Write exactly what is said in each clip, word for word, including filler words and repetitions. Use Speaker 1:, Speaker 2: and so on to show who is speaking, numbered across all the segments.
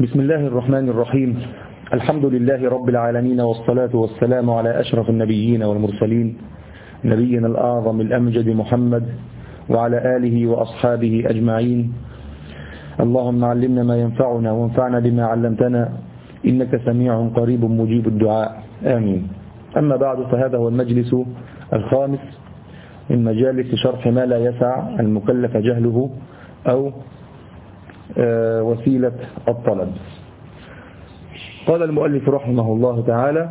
Speaker 1: بسم الله الرحمن الرحيم. الحمد لله رب العالمين، والصلاة والسلام على أشرف النبيين والمرسلين، نبينا الأعظم الأمجد محمد وعلى آله وأصحابه أجمعين. اللهم علمنا ما ينفعنا وانفعنا بما علمتنا، إنك سميع قريب مجيب الدعاء، آمين. أما بعد، فهذا هو المجلس الخامس من مجالس شرح ما لا يسع المكلف جهله أو وسيلة الطلب. قال المؤلف رحمه الله تعالى: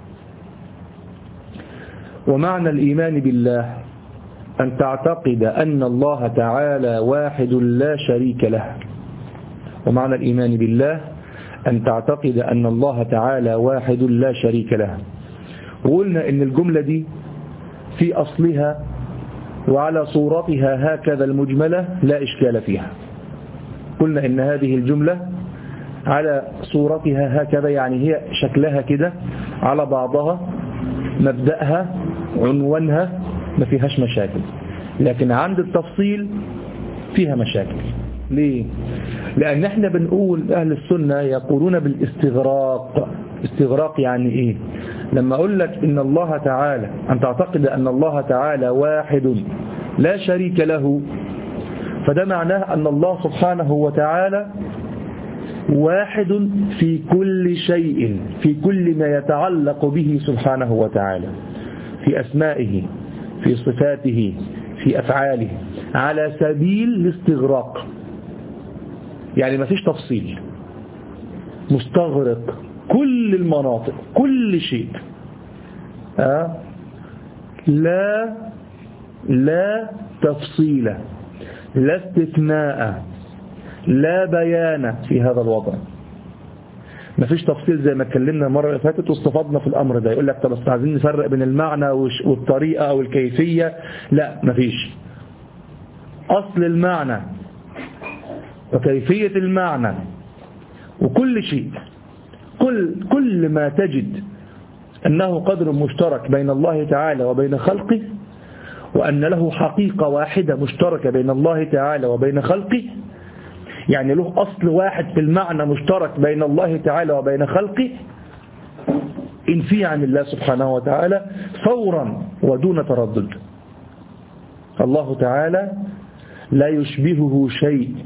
Speaker 1: ومعنى الإيمان بالله أن تعتقد أن الله تعالى واحد لا شريك له. ومعنى الإيمان بالله أن تعتقد أن الله تعالى واحد لا شريك له. وقلنا إن الجملة دي في أصلها وعلى صورتها هكذا المجملة لا إشكال فيها. قلنا إن هذه الجملة على صورتها هكذا، يعني هي شكلها كده على بعضها، مبدأها عنوانها ما فيهاش مشاكل، لكن عند التفصيل فيها مشاكل. ليه؟ لأن احنا بنقول أهل السنة يقولون بالاستغراق. استغراق يعني إيه؟ لما أقول لك إن الله تعالى، أن تعتقد أن الله تعالى واحد لا شريك له، فده معناه أن الله سبحانه وتعالى واحد في كل شيء، في كل ما يتعلق به سبحانه وتعالى، في أسمائه، في صفاته، في أفعاله، على سبيل الاستغراق. يعني ما فيش تفصيل، مستغرق كل المناطق، كل شيء. أه؟ لا لا تفصيل، لا استثناء، لا بيان في هذا الوضع. ما فيش تفصيل زي ما اتكلمنا المرة اللي فاتت واستفدنا في الأمر ده. يقول لك طب بس عايزين نفرق بين المعنى والطريقة أو الكيفية. لا، ما فيش. أصل المعنى وكيفية المعنى وكل شيء، كل كل ما تجد أنه قدر مشترك بين الله تعالى وبين خلقه، وأن له حقيقة واحدة مشتركة بين الله تعالى وبين خلقه، يعني له أصل واحد في المعنى مشترك بين الله تعالى وبين خلقه، انفي عن الله سبحانه وتعالى فورا ودون تردد. الله تعالى لا يشبهه شيء،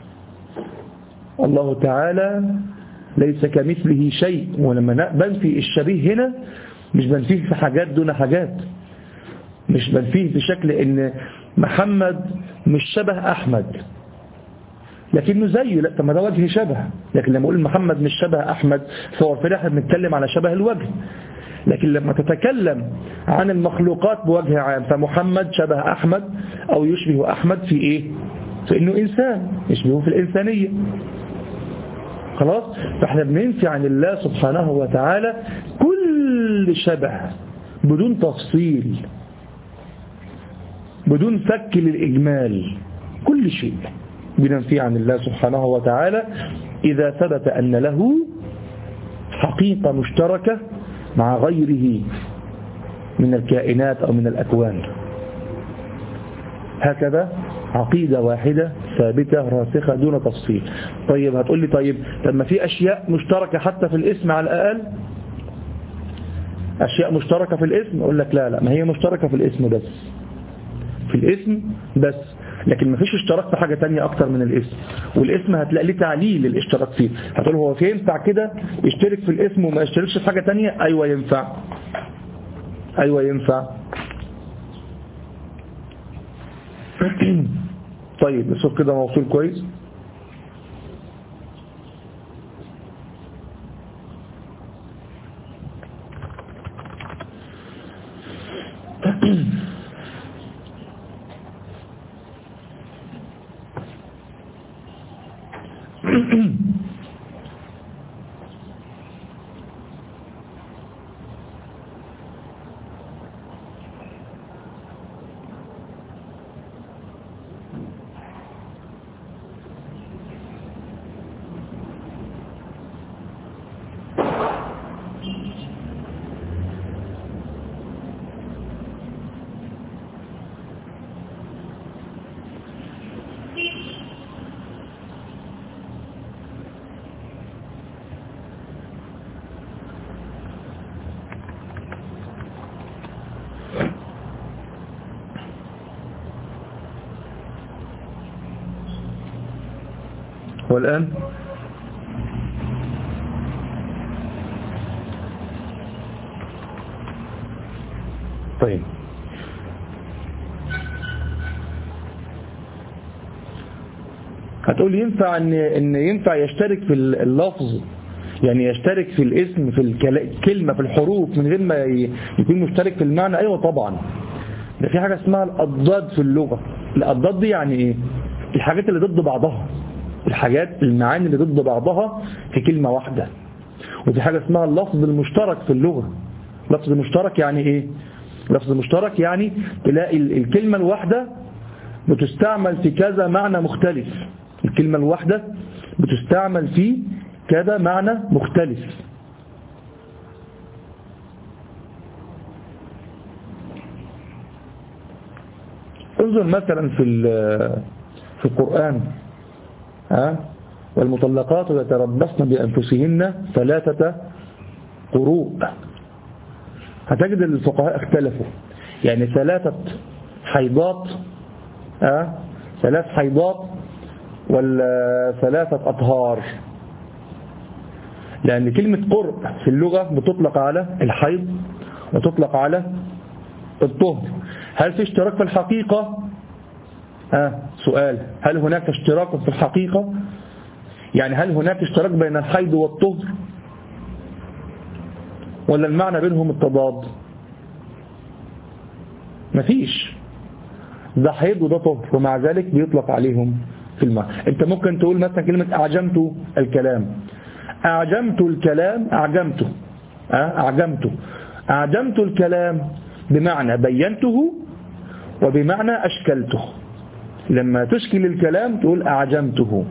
Speaker 1: الله تعالى ليس كمثله شيء. ولما بنفي الشبيه هنا مش بنفيه في حاجات دون حاجات، مش بنفيه بشكل ان محمد مش شبه احمد لكنه زيه، لا، طب ما ده وجه شبه. لكن لما اقول محمد مش شبه احمد فهو في الاخر بنتكلم على شبه الوجه. لكن لما تتكلم عن المخلوقات بوجه عام، فمحمد شبه احمد او يشبه احمد في ايه؟ في انه انسان، يشبهه في الانسانيه. خلاص؟ فاحنا بننفي عن الله سبحانه وتعالى كل شبه بدون تفصيل، بدون فك للإجمال. كل شيء بننفي عن الله سبحانه وتعالى إذا ثبت أن له حقيقة مشتركة مع غيره من الكائنات أو من الأكوان. هكذا عقيدة واحدة ثابتة راسخة دون تفصيل. طيب هتقول لي طيب لما في أشياء مشتركة حتى في الاسم على الأقل، أشياء مشتركة في الاسم، أقول لك لا لا، ما هي مشتركة في الاسم بس، في الاسم بس، لكن ما فيش اشتراك في حاجة تانية أكتر من الاسم. والاسم هتلاقي ليه تعليل للاشتراك فيه. هتقول هو في ينفع كده يشترك في الاسم وما يشتركش في حاجة تانية؟ أيوة ينفع، أيوة ينفع. طيب الصوت كده موصول كويس؟ والآن طيب هتقول ينفع ان ان ينفع يشترك في اللفظ، يعني يشترك في الاسم في الكلمة في الحروف من غير ما يكون مشترك في المعنى؟ ايوه طبعا. ده في حاجة اسمها الأضداد في اللغة. الأضداد دي يعني ايه؟ الحاجات اللي ضد بعضها، الحاجات المعاني اللي ضد بعضها في كلمة واحدة. ودي حاجة اسمها اللفظ المشترك في اللغة. لفظ المشترك يعني ايه؟ لفظ المشترك يعني تلاقي الكلمة الواحدة بتستعمل في كذا معنى مختلف. الكلمة الواحدة بتستعمل في كذا معنى مختلف. انظر مثلا في في القرآن ها والمطلقات يتربصن بأنفسهن ثلاثة قروء. هتجد الفقهاء اختلفوا، يعني ثلاثة حيضات ها ثلاث حيضات ولا ثلاثة أطهار، لأن كلمة قرء في اللغة بتطلق على الحيض وتطلق على الطهر. هل في اشتراك في الحقيقة؟ آه سؤال، هل هناك اشتراك في الحقيقة؟ يعني هل هناك اشتراك بين الحيض والطهر ولا المعنى بينهم التضاد؟ مفيش، ده حيض وده طهر ومع ذلك بيطلق عليهم في المعنى. انت ممكن تقول مثلا كلمة أعجمت الكلام. أعجمت الكلام أعجمته آه أعجمته أعجمت الكلام بمعنى بينته وبمعنى أشكلته. لما تشكل الكلام تقول أعجمته،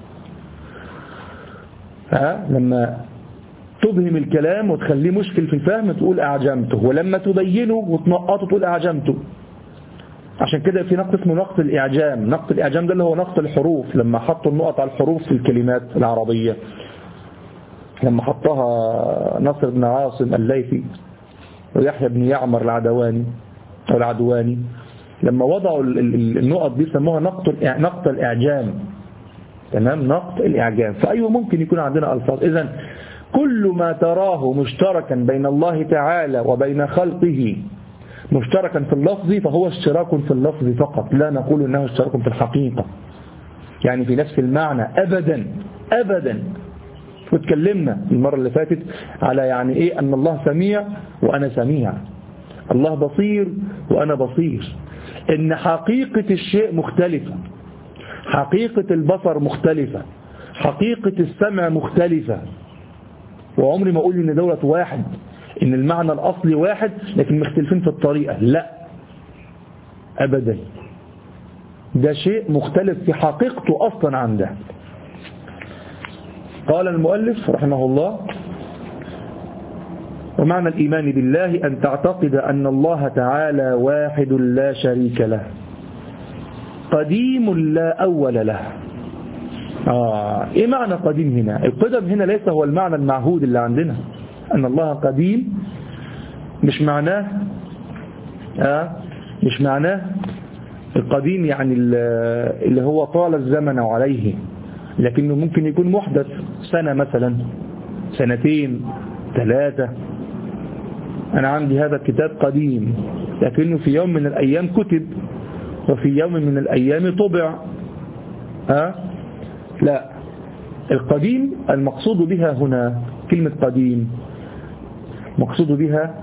Speaker 1: ها لما تبهم الكلام وتخليه مشكل في الفهم تقول أعجمته، ولما تبينه وتنقطه تقول أعجمته. عشان كده في نقط اسمه نقط الإعجام. نقط الإعجام ده اللي هو نقط الحروف، لما حطوا النقط على الحروف في الكلمات العربية، لما حطها نصر بن عاصم الليثي ويحيى بن يعمر العدواني أو العدواني، لما وضعوا النقط دي سموها نقط نقط الإعجام. تمام، نقط الإعجام. فأيوه ممكن يكون عندنا ألفاظ. إذن كل ما تراه مشتركا بين الله تعالى وبين خلقه مشتركا في اللفظ فهو اشتراك في اللفظ فقط، لا نقول انه اشتراك في الحقيقة، يعني في نفس المعنى أبدا أبدا. واتكلمنا المرة اللي فاتت على يعني ايه ان الله سميع وانا سميع، الله بصير وانا بصير، ان حقيقة الشيء مختلفة، حقيقة البصر مختلفة، حقيقة السمع مختلفة. وعمري ما اقول ان دولة واحد، ان المعنى الاصلي واحد لكن مختلفين في الطريقة، لا ابدا، ده شيء مختلف في حقيقته اصلا عنده. قال المؤلف رحمه الله: ومعنى الإيمان بالله أن تعتقد أن الله تعالى واحد لا شريك له، قديم لا أول له. آه إيه معنى قديم هنا؟ القدم هنا ليس هو المعنى المعهود اللي عندنا. أن الله قديم مش معناه آه مش معناه القديم يعني اللي هو طال الزمن عليه، لكنه ممكن يكون محدث، سنة مثلا، سنتين، ثلاثة. أنا عندي هذا الكتاب قديم لكنه في يوم من الأيام كتب وفي يوم من الأيام طبع. ها؟ لا، القديم المقصود بها هنا كلمة قديم مقصود بها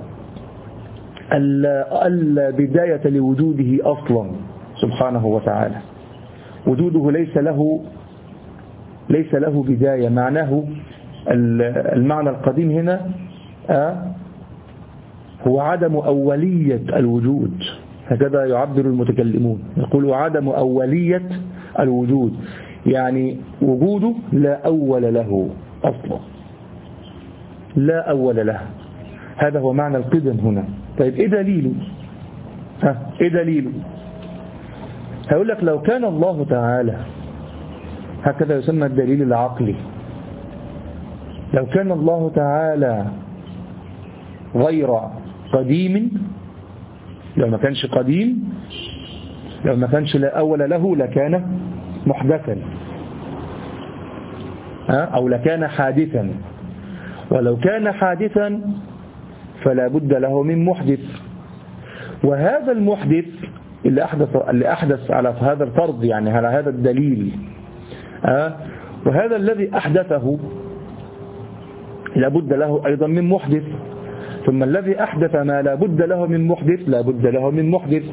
Speaker 1: البداية لوجوده أصلا سبحانه وتعالى. وجوده ليس له ليس له بداية. معناه المعنى القديم هنا هو عدم أولية الوجود، هكذا يعبر المتكلمون، يقول عدم أولية الوجود، يعني وجوده لا أول له أصلا، لا أول له. هذا هو معنى القدم هنا. طيب إيه دليله؟ ها إيه دليله؟ هقول لك لو كان الله تعالى، هكذا يسمى الدليل العقلي، لو كان الله تعالى غير قديم، لو ما كانش قديم، لو ما كانش لا أول له لكان محدثا. أو لكان حادثا، ولو كان حادثا فلا بد له من محدث، وهذا المحدث اللي أحدث, اللي أحدث على هذا الفرض، يعني على هذا الدليل، أه؟ وهذا الذي أحدثه لا بد له أيضا من محدث، ثم الذي أحدث ما لا بد له من محدث لا بد له من محدث،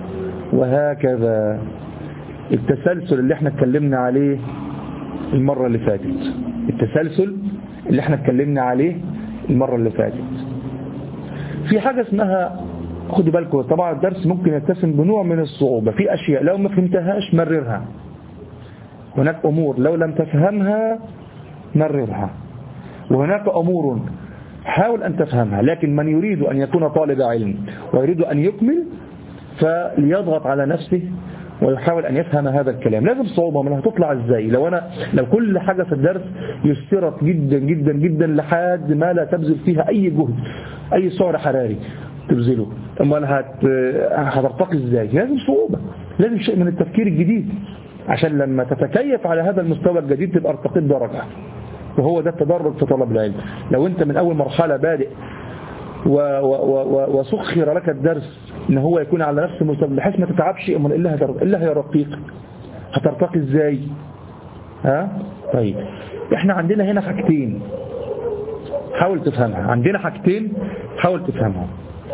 Speaker 1: وهكذا التسلسل اللي احنا اتكلمنا عليه المرة اللي فاتت التسلسل اللي احنا اتكلمنا عليه المرة اللي فاتت في حاجة اسمها، خدوا بالكم طبعا الدرس ممكن يتسم بنوع من الصعوبة، في أشياء لو ما فهمتهاش مررها، هناك أمور لو لم تفهمها مررها، وهناك أمور حاول أن تفهمها، لكن من يريد أن يكون طالب علم ويريد أن يكمل فليضغط على نفسه ويحاول أن يفهم هذا الكلام. لازم صعوبة، من هتطلع ازاي لو أنا لو كل حاجة في الدرس يسرت جدا جدا جدا لحد ما لا تبذل فيها أي جهد، أي سعر حراري تبذله، أما هت... هترتقي ازاي؟ لازم صعوبة، لازم شيء من التفكير الجديد عشان لما تتكيف على هذا المستوى الجديد تبقى ارتقيت درجة، وهو ده التدرج في طلب العلم. لو أنت من أول مرحلة بادئ و... و... و... وسخر لك الدرس ان هو يكون على نفس المستوى بحيث ما تتعبش، امال الا هتر... الا هي رقيق، هترتقي ازاي؟ ها طيب احنا عندنا هنا حاجتين حاول تفهمها، عندنا حاجتين حاول تفهمها.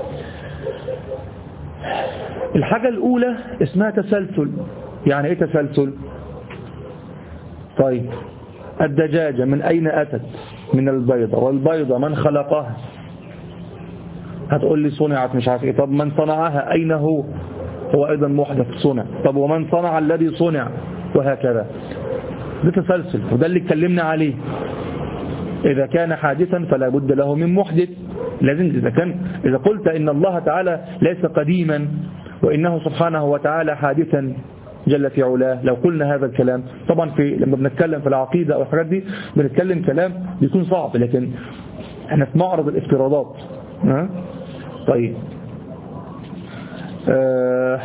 Speaker 1: الحاجة الأولى اسمها تسلسل. يعني ايه تسلسل؟ طيب الدجاجة من أين أتت؟ من البيضة، والبيضة من خلقها؟ هتقول لي صنعت مش عارف ايه. طب من صنعها أين هو؟ هو أيضا محدث صنع. طب ومن صنع الذي صنع؟ وهكذا. ده تسلسل، وده اللي اتكلمنا عليه. إذا كان حادثا فلا بد له من محدث. لازم إذا كان إذا قلت إن الله تعالى ليس قديما وإنه سبحانه وتعالى حادثا جل في علاه، لو قلنا هذا الكلام طبعا في لما بنتكلم في العقيدة أو الحاجات دي بنتكلم كلام بيكون صعب، لكن احنا في معرض الافتراضات. ها؟ طيب آه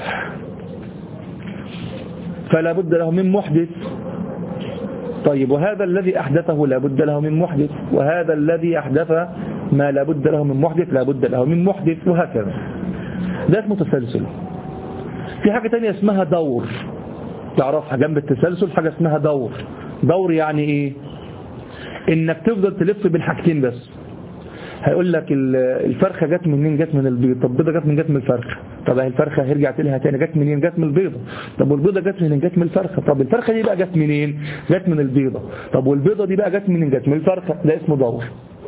Speaker 1: فلا بد له من محدث. طيب وهذا الذي أحدثه لا بد له من محدث، وهذا الذي أحدث ما لا بد له من محدث لا بد له من محدث، وهكذا. ده اسمه تسلسل. في حاجة تانية اسمها دور، تعرفها جنب التسلسل حاجة اسمها دور. دور يعني ايه؟ انك تفضل تلف بين حاجتين بس. هيقول لك الفرخة جت منين؟ جت من البيض. طب البيضة جت من جت من الفرخة. طب الفرخة هيرجع تلها تاني جت منين؟ جت من البيضة. طب والبيضة جت منين؟ جت من الفرخة. طب الفرخة دي بقى جت منين؟ جت من البيضة. طب والبيضة دي بقى جت منين؟ جت من الفرخة. ده اسمه دور.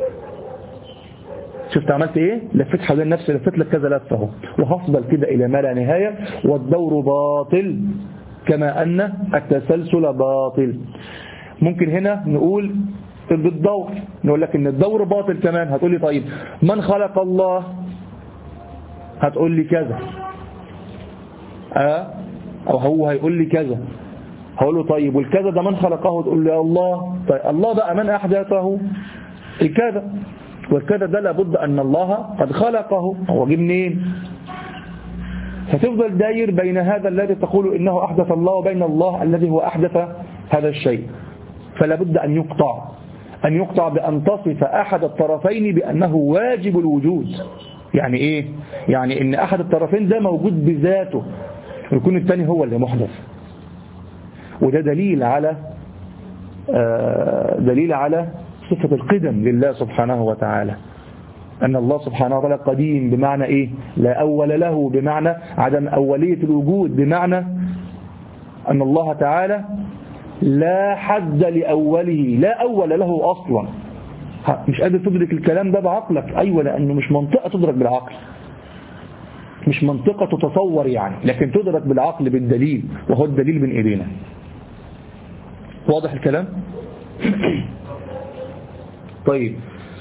Speaker 1: شفت عملت ايه؟ لفت حوالين نفسي، لفت لك كذا لفه اهو، وهفضل كده الى ما لا نهايه. والدور باطل كما ان التسلسل باطل. ممكن هنا نقول بالدور، نقول لك ان الدور باطل كمان. هتقول لي طيب من خلق الله؟ هتقول لي كذا اه او هو هيقول لي كذا. هقول له طيب والكذا ده من خلقه؟ تقول لي الله. طيب الله بقى من احدثه؟ الكذا. والكذا ده لابد أن الله قد خلقه، هو جه منين؟ فتفضل داير بين هذا الذي تقول إنه أحدث الله وبين الله الذي هو أحدث هذا الشيء. فلا بد أن يقطع أن يقطع بأن تصف أحد الطرفين بأنه واجب الوجود. يعني إيه؟ يعني إن أحد الطرفين ده موجود بذاته ويكون الثاني هو اللي محدث. وده دليل على دليل على صفة القدم لله سبحانه وتعالى. أن الله سبحانه وتعالى قديم بمعنى إيه؟ لا أول له، بمعنى عدم أولية الوجود، بمعنى أن الله تعالى لا حد لأوله، لا أول له أصلا. مش قادر تدرك الكلام ده بعقلك؟ أيوة، لأنه مش منطقة تدرك بالعقل، مش منطقة تتصور يعني، لكن تدرك بالعقل بالدليل، وهو الدليل بين إيدينا. واضح الكلام؟ طيب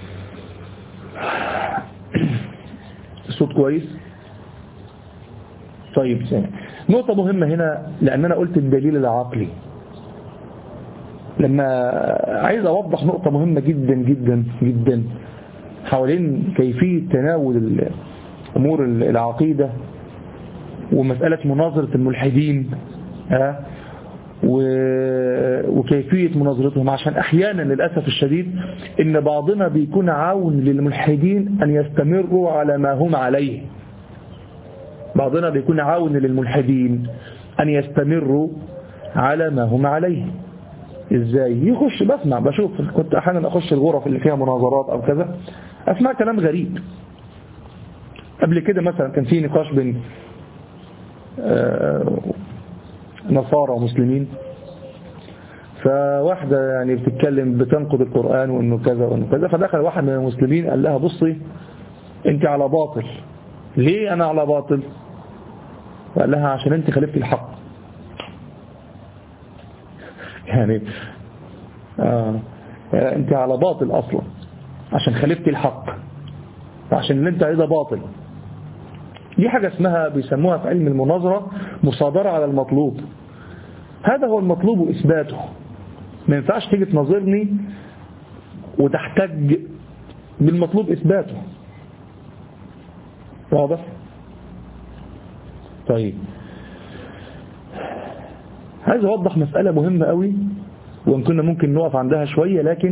Speaker 1: الصوت كويس؟ طيب سامع. نقطة مهمة هنا، لأن أنا قلت الدليل العقلي، لما عايز أوضح نقطة مهمة جدا جدا جدا حوالين كيفية تناول أمور العقيدة ومسألة مناظرة الملحدين. وكيفية مناظرتهم، عشان أحيانا للأسف الشديد إن بعضنا بيكون عون للملحدين أن يستمروا على ما هم عليه. بعضنا بيكون عون للملحدين أن يستمروا على ما هم عليه. إزاي؟ يخش بسمع بشوف، كنت أحيانا أخش الغرف اللي فيها مناظرات أو كذا، أسمع كلام غريب. قبل كده مثلا كان في نقاش بين نصارى ومسلمين، فواحدة يعني بتتكلم بتنقض القرآن وإنه كذا وإنه كذا، فدخل واحد من المسلمين قال لها بصي أنت على باطل. ليه أنا على باطل؟ قال لها عشان أنت خالفتي الحق. يعني آه أنت على باطل أصلا عشان خالفتي الحق، عشان اللي أنت عايزه باطل. دي حاجة اسمها بيسموها في علم المناظرة مصادرة على المطلوب. هذا هو المطلوب إثباته. ما ينفعش تيجي تناظرني وتحتج بالمطلوب إثباته. واضح؟ طيب، عايز أوضح مسألة مهمة قوي، وإن كنا ممكن نقف عندها شوية، لكن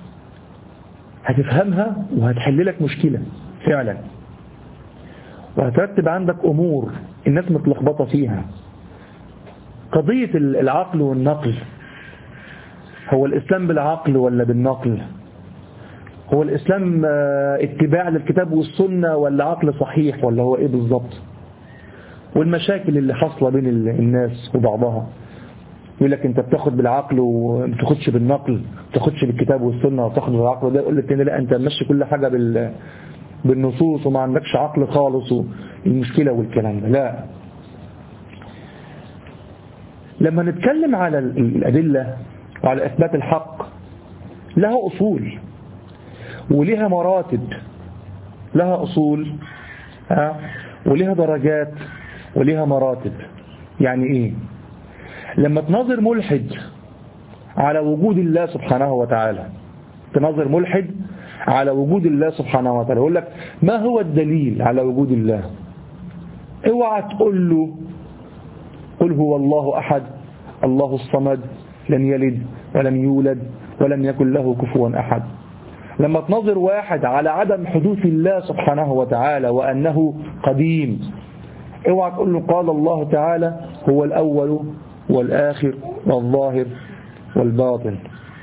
Speaker 1: هتفهمها وهتحل لك مشكلة فعلا، وهترتب عندك أمور الناس متلخبطة فيها. قضية العقل والنقل، هو الإسلام بالعقل ولا بالنقل؟ هو الإسلام اتباع للكتاب والسنة ولا عقل صحيح، ولا هو إيه بالضبط؟ والمشاكل اللي حصلة بين الناس وبعضها، يقول لك أنت بتاخد بالعقل وما بتاخدش بالنقل، ما بتاخدش بالكتاب والسنة وبتاخد بالعقل، ده يقول لك لا أنت ماشي كل حاجة بال بالنصوص وما عندكش عقل خالص والمشكلة والكلام ده. لا، لما نتكلم على الأدلة وعلى إثبات الحق لها أصول ولها مراتب، لها أصول ها ولها درجات ولها مراتب. يعني إيه؟ لما تناظر ملحد على وجود الله سبحانه وتعالى، تناظر ملحد على وجود الله سبحانه وتعالى، يقول لك ما هو الدليل على وجود الله؟ اوعى تقول له قل هو الله أحد الله الصمد لم يلد ولم يولد ولم يكن له كفوا أحد. لما تناظر واحد على عدم حدوث الله سبحانه وتعالى وأنه قديم، اوعى تقول له قال الله تعالى هو الأول والآخر والظاهر والباطن،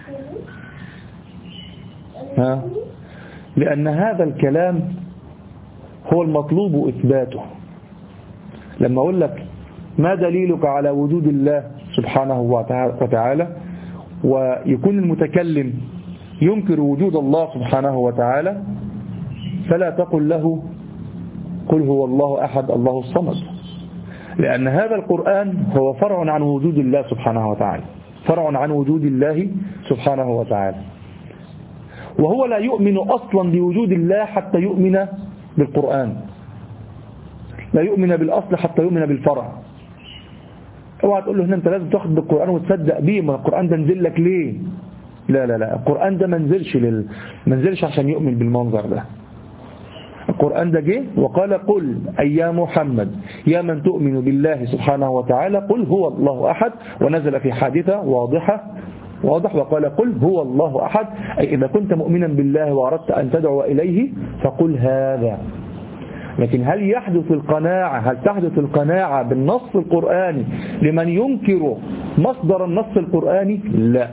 Speaker 1: ها؟ لأن هذا الكلام هو المطلوب إثباته. لما أقول لك ما دليلك على وجود الله سبحانه وتعالى، ويكون المتكلم ينكر وجود الله سبحانه وتعالى، فلا تقل له قل هو الله أحد الله الصمد، لأن هذا القرآن هو فرع عن وجود الله سبحانه وتعالى، فرع عن وجود الله سبحانه وتعالى، وهو لا يؤمن أصلا بوجود الله حتى يؤمن بالقرآن، لا يؤمن بالأصل حتى يؤمن بالفرع. اوعى تقول له هنا انت لازم تاخد بالقرآن وتصدق بيه، ما القرآن ده نزل لك ليه؟ لا لا لا، القرآن ده ما نزلش لل... ما نزلش عشان يؤمن بالمنظر ده. القرآن ده جه وقال قل أي يا محمد يا من تؤمن بالله سبحانه وتعالى قل هو الله أحد، ونزل في حادثة واضحة واضح وقال قل هو الله أحد، أي إذا كنت مؤمنا بالله وأردت أن تدعو إليه فقل هذا. لكن هل يحدث القناعة هل تحدث القناعة بالنص القرآني لمن ينكر مصدر النص القرآني؟ لا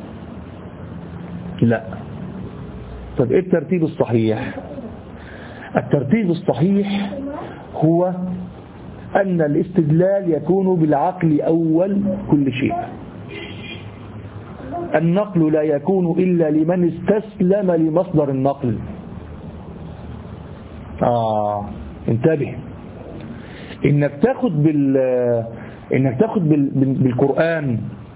Speaker 1: لا. طب إيه الترتيب الصحيح؟ الترتيب الصحيح هو أن الاستدلال يكون بالعقل أول كل شيء. النقل لا يكون إلا لمن استسلم لمصدر النقل. آه انتبه، إنك تاخد بال إنك تاخد بال... بالقرآن.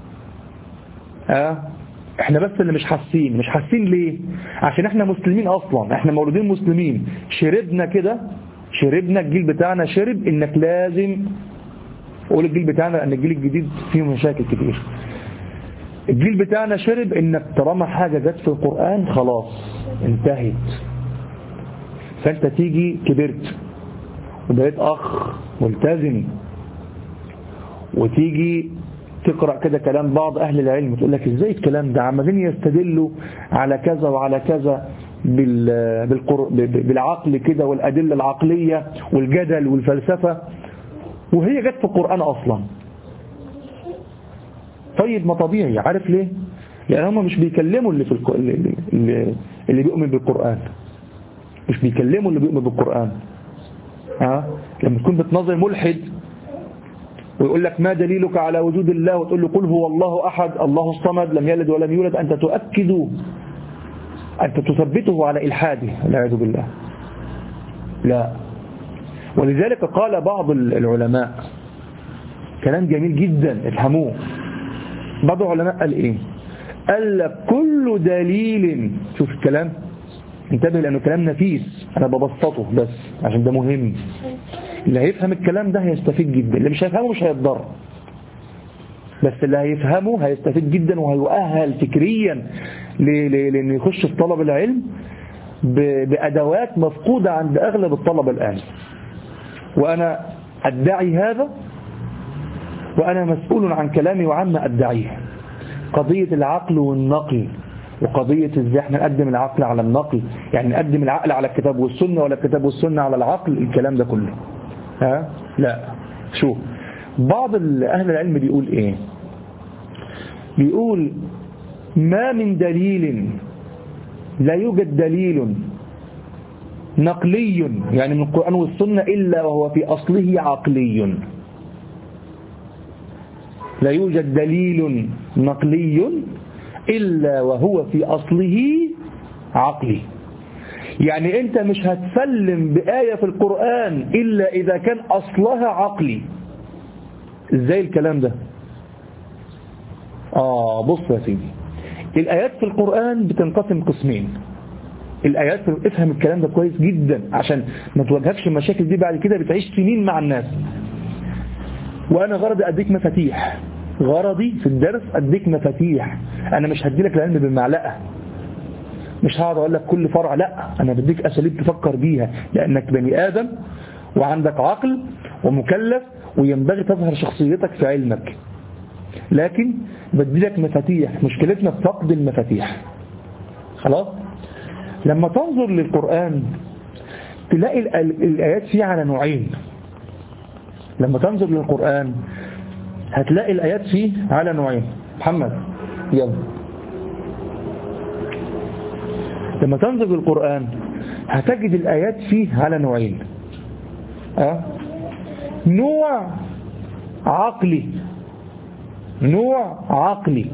Speaker 1: آه احنا بس اللي مش حاسين مش حاسين ليه؟ عشان احنا مسلمين اصلا، احنا مولودين مسلمين، شربنا كده، شربنا الجيل بتاعنا شرب انك لازم، اقول الجيل بتاعنا لان الجيل الجديد فيه مشاكل كتير، الجيل بتاعنا شرب انك طالما حاجة جت في القرآن خلاص انتهت. فانت تيجي كبرت وبقيت اخ ملتزم، وتيجي تقرأ كده كلام بعض أهل العلم تقول لك إزاي الكلام ده عمالين يستدلوا على كذا وعلى كذا بالعقل كده والأدلة العقلية والجدل والفلسفة وهي جت في القرآن أصلا. طيب ما طبيعي، عارف ليه؟ لأن هم مش بيكلموا اللي في الك... اللي, اللي بيؤمن بالقرآن، مش بيكلموا اللي بيؤمن بالقرآن. ها؟ لما تكون بتنظر ملحد ويقول لك ما دليلك على وجود الله وتقول له قل هو الله أحد الله الصمد لم يلد ولم يولد، أنت تؤكد، أنت تثبته على إلحاده والعياذ بالله. لا. ولذلك قال بعض العلماء كلام جميل جدا افهموه. بعض العلماء قال إيه؟ قال لك كل دليل، شوف الكلام انتبه لأنه كلام نفيس أنا ببسطه بس عشان ده مهم. اللي هيفهم الكلام ده هيستفيد جدا، اللي مش هيفهمه مش هيتضر، بس اللي هيفهمه هيستفيد جدا وهيؤهل فكريا لأنه يخش في طلب العلم بأدوات مفقودة عند أغلب الطلبة الآن. وأنا أدعي هذا وأنا مسؤول عن كلامي وعما أدعيه. قضية العقل والنقل وقضية ازاي احنا نقدم العقل على النقل، يعني نقدم العقل على الكتاب والسنة ولا الكتاب والسنة على العقل، الكلام ده كله ها؟ لا. شوف بعض أهل العلم بيقول ايه؟ بيقول ما من دليل، لا يوجد دليل نقلي يعني من القرآن والسنة إلا وهو في أصله عقلي. لا يوجد دليل نقلي إلا وهو في أصله عقلي. يعني أنت مش هتسلم بآية في القرآن إلا إذا كان أصلها عقلي. إزاي الكلام ده؟ آه بص يا سيدي، الآيات في القرآن بتنقسم قسمين. الآيات في... افهم الكلام ده كويس جدا عشان ما تواجهكش المشاكل دي بعد كده بتعيش سنين مع الناس. وأنا غرضي أديك مفاتيح، غرضي في الدرس أديك مفاتيح. أنا مش هديلك العلم بالمعلقة، مش هقعد أقول لك كل فرع، لا، أنا بديك أساليب تفكر بيها لأنك بني آدم وعندك عقل ومكلف وينبغي تظهر شخصيتك في علمك. لكن بديلك مفاتيح، مشكلتنا في فقد المفاتيح. خلاص؟ لما تنظر للقرآن تلاقي الآيات فيه على نوعين. لما تنظر للقرآن هتلاقي الآيات فيه على نوعين. محمد يلا. لما تنظر للقرآن هتجد الآيات فيه على نوعين. أه؟ نوع عقلي، نوع عقلي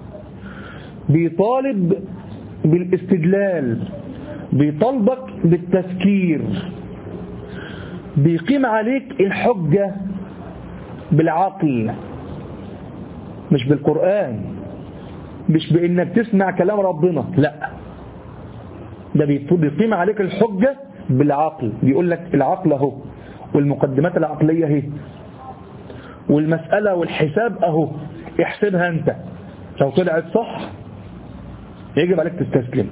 Speaker 1: بيطالب بالاستدلال، بيطالبك بالتفكير، بيقيم عليك الحجة بالعقل مش بالقرآن، مش بإنك تسمع كلام ربنا، لا، ده بيقيم عليك الحجة بالعقل. بيقول لك العقل اهو والمقدمات العقلية اهي والمسألة والحساب اهو، احسبها انت، لو طلعت صح يجب عليك تستسلم.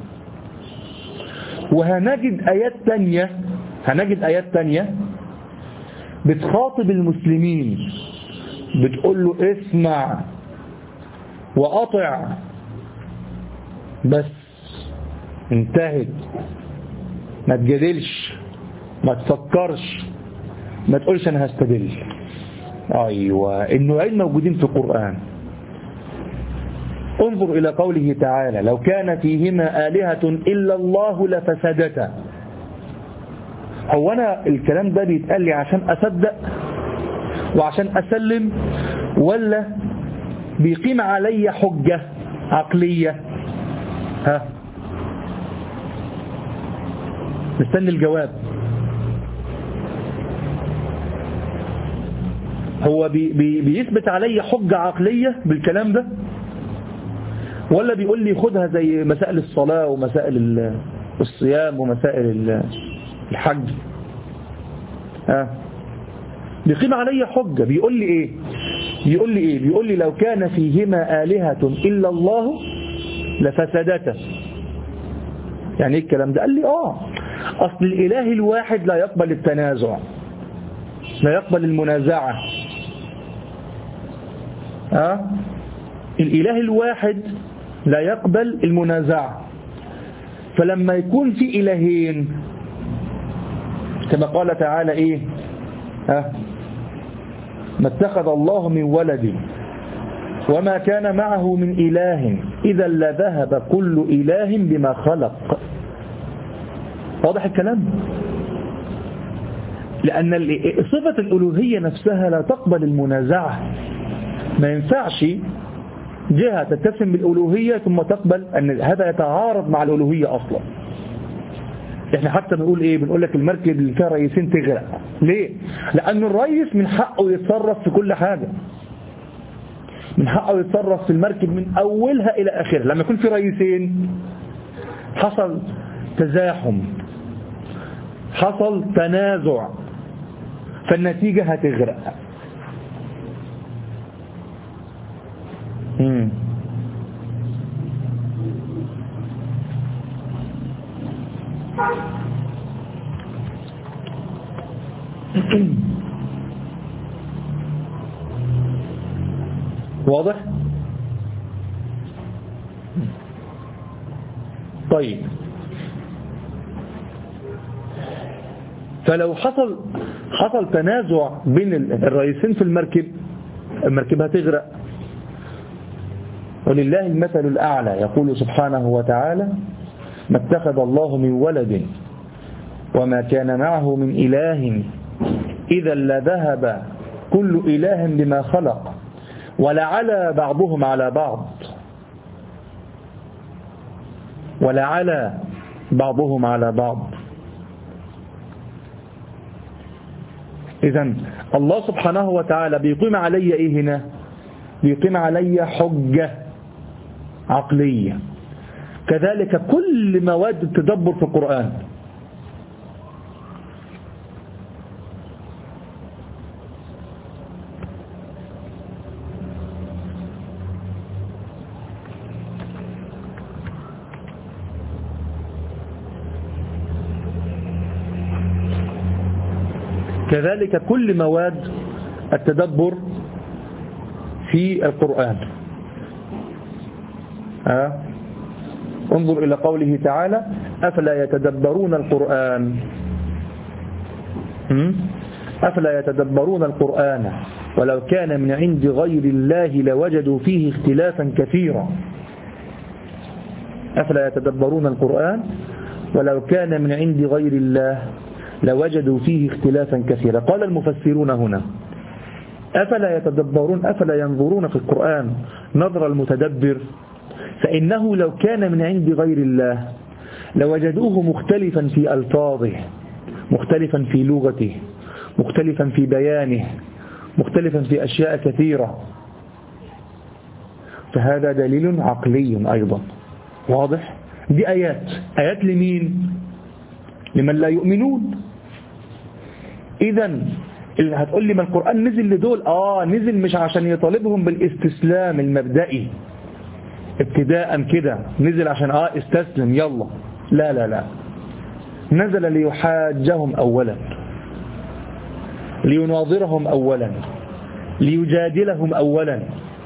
Speaker 1: وهنجد آيات تانية هنجد آيات تانية بتخاطب المسلمين، بتقول له اسمع وأطع بس، انتهت، ما تجادلش، ما تفكرش، ما تقولش أنا هستدل. أيوة، النوعين موجودين في القرآن. انظر إلى قوله تعالى لو كان فيهما آلهة إلا الله لفسدتا. هو أنا الكلام ده بيتقال لي عشان أصدق وعشان أسلم، ولا بيقيم علي حجة عقلية؟ ها، مستني الجواب. هو بي بي بيثبت علي حجة عقلية بالكلام ده، ولا بيقول لي خدها زي مسائل الصلاة ومسائل الصيام ومسائل الحج؟ ها، بيقيم علي حجة. بيقول لي ايه بيقول لي ايه بيقول لي لو كان فيهما آلهة إلا الله لفسدتا. يعني ايه الكلام ده؟ قال لي اه اصل الاله الواحد لا يقبل التنازع، لا يقبل المنازعة. ها؟ الإله الواحد لا يقبل المنازعة، فلما يكون في إلهين كما قال تعالى إيه ها؟ ما اتخذ الله من ولد وما كان معه من إله إذا لذهب كل إله بما خلق. واضح الكلام؟ لأن صفة الألوهية نفسها لا تقبل المنازعة. ما ينفعش جهة تتسم بالألوهية ثم تقبل أن هذا يتعارض مع الألوهية أصلا. احنا حتى بنقول ايه، بنقول لك المركب اللي فيها رئيسين تغرق. ليه؟ لأن الرئيس من حقه يتصرف في كل حاجة، من حقه يتصرف في المركب من أولها إلى آخرها. لما يكون في رئيسين حصل تزاحم، حصل تنازع، فالنتيجة هتغرق. مم. واضح؟ طيب، فلو حصل حصل تنازع بين الرئيسين في المركب، المركب هتغرق. ولله المثل الأعلى، يقول سبحانه وتعالى ما اتخذ الله من ولد وما كان معه من إله إذا لذهب كل إله بما خلق ولعلى بعضهم على بعض ولعلى بعضهم على بعض. إذن الله سبحانه وتعالى بيقيم علي إيه هنا؟ بيقيم علي حجة عقلية. كذلك كل مواد التدبر في القرآن. كذلك كل مواد التدبر في القرآن. ها؟ انظر إلى قوله تعالى أفلا يتدبرون القرآن أفلا يتدبرون القرآن ولو كان من عند غير الله لوجدوا فيه اختلافا كثيرا. أفلا يتدبرون القرآن ولو كان من عند غير الله لوجدوا فيه اختلافا كثيرا. قال المفسرون هنا أفلا يتدبرون أفلا ينظرون في القرآن نظر المتدبر، فإنه لو كان من عند غير الله لوجدوه مختلفا في ألفاظه، مختلفا في لغته، مختلفا في بيانه، مختلفا في أشياء كثيرة. فهذا دليل عقلي أيضا. واضح؟ دي آيات آيات لمين؟ لمن لا يؤمنون. إذن اللي هتقول لي ما القرآن نزل لدول، آه نزل مش عشان يطالبهم بالاستسلام المبدئي ابتداء كده، نزل عشان آه استسلم يلا، لا لا لا، نزل ليحاجهم أولا، ليناظرهم أولا، ليجادلهم أولا.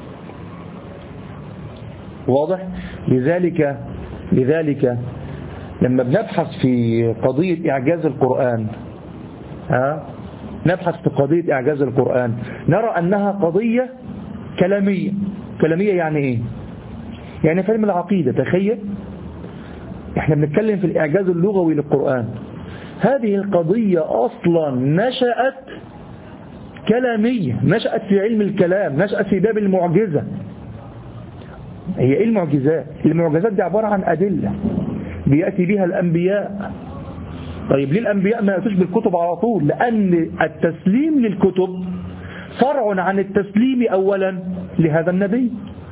Speaker 1: واضح؟ لذلك لذلك لما بنبحث في قضية إعجاز القرآن، ها نبحث في قضية إعجاز القرآن نرى أنها قضية كلامية. كلامية يعني إيه؟ يعني في علم العقيدة. تخيل إحنا بنتكلم في الإعجاز اللغوي للقرآن، هذه القضية أصلا نشأت كلامية، نشأت في علم الكلام، نشأت في باب المعجزة. هي إيه المعجزات؟ المعجزات دي عبارة عن أدلة بيأتي بها الأنبياء. طيب ليه الأنبياء ما يأتوش بالكتب على طول؟ لأن التسليم للكتب فرع عن التسليم أولا لهذا النبي.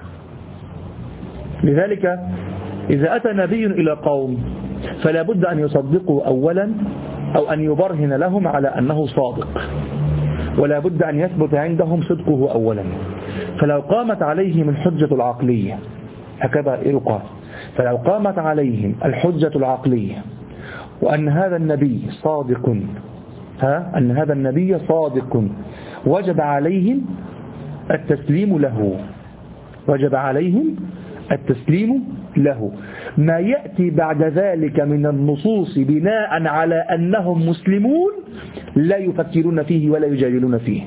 Speaker 1: لذلك إذا أتى نبي إلى قوم فلا بد أن يصدقوا أولا أو أن يبرهن لهم على أنه صادق، ولا بد أن يثبت عندهم صدقه أولا. فلو قامت عليهم الحجة العقلية، هكذا يقال، فلو قامت عليهم الحجة العقلية وأن هذا النبي صادق، ها أن هذا النبي صادق، وجب عليهم التسليم له، وجب عليهم التسليم له. ما يأتي بعد ذلك من النصوص بناء على أنهم مسلمون لا يفكرون فيه ولا يجادلون فيه.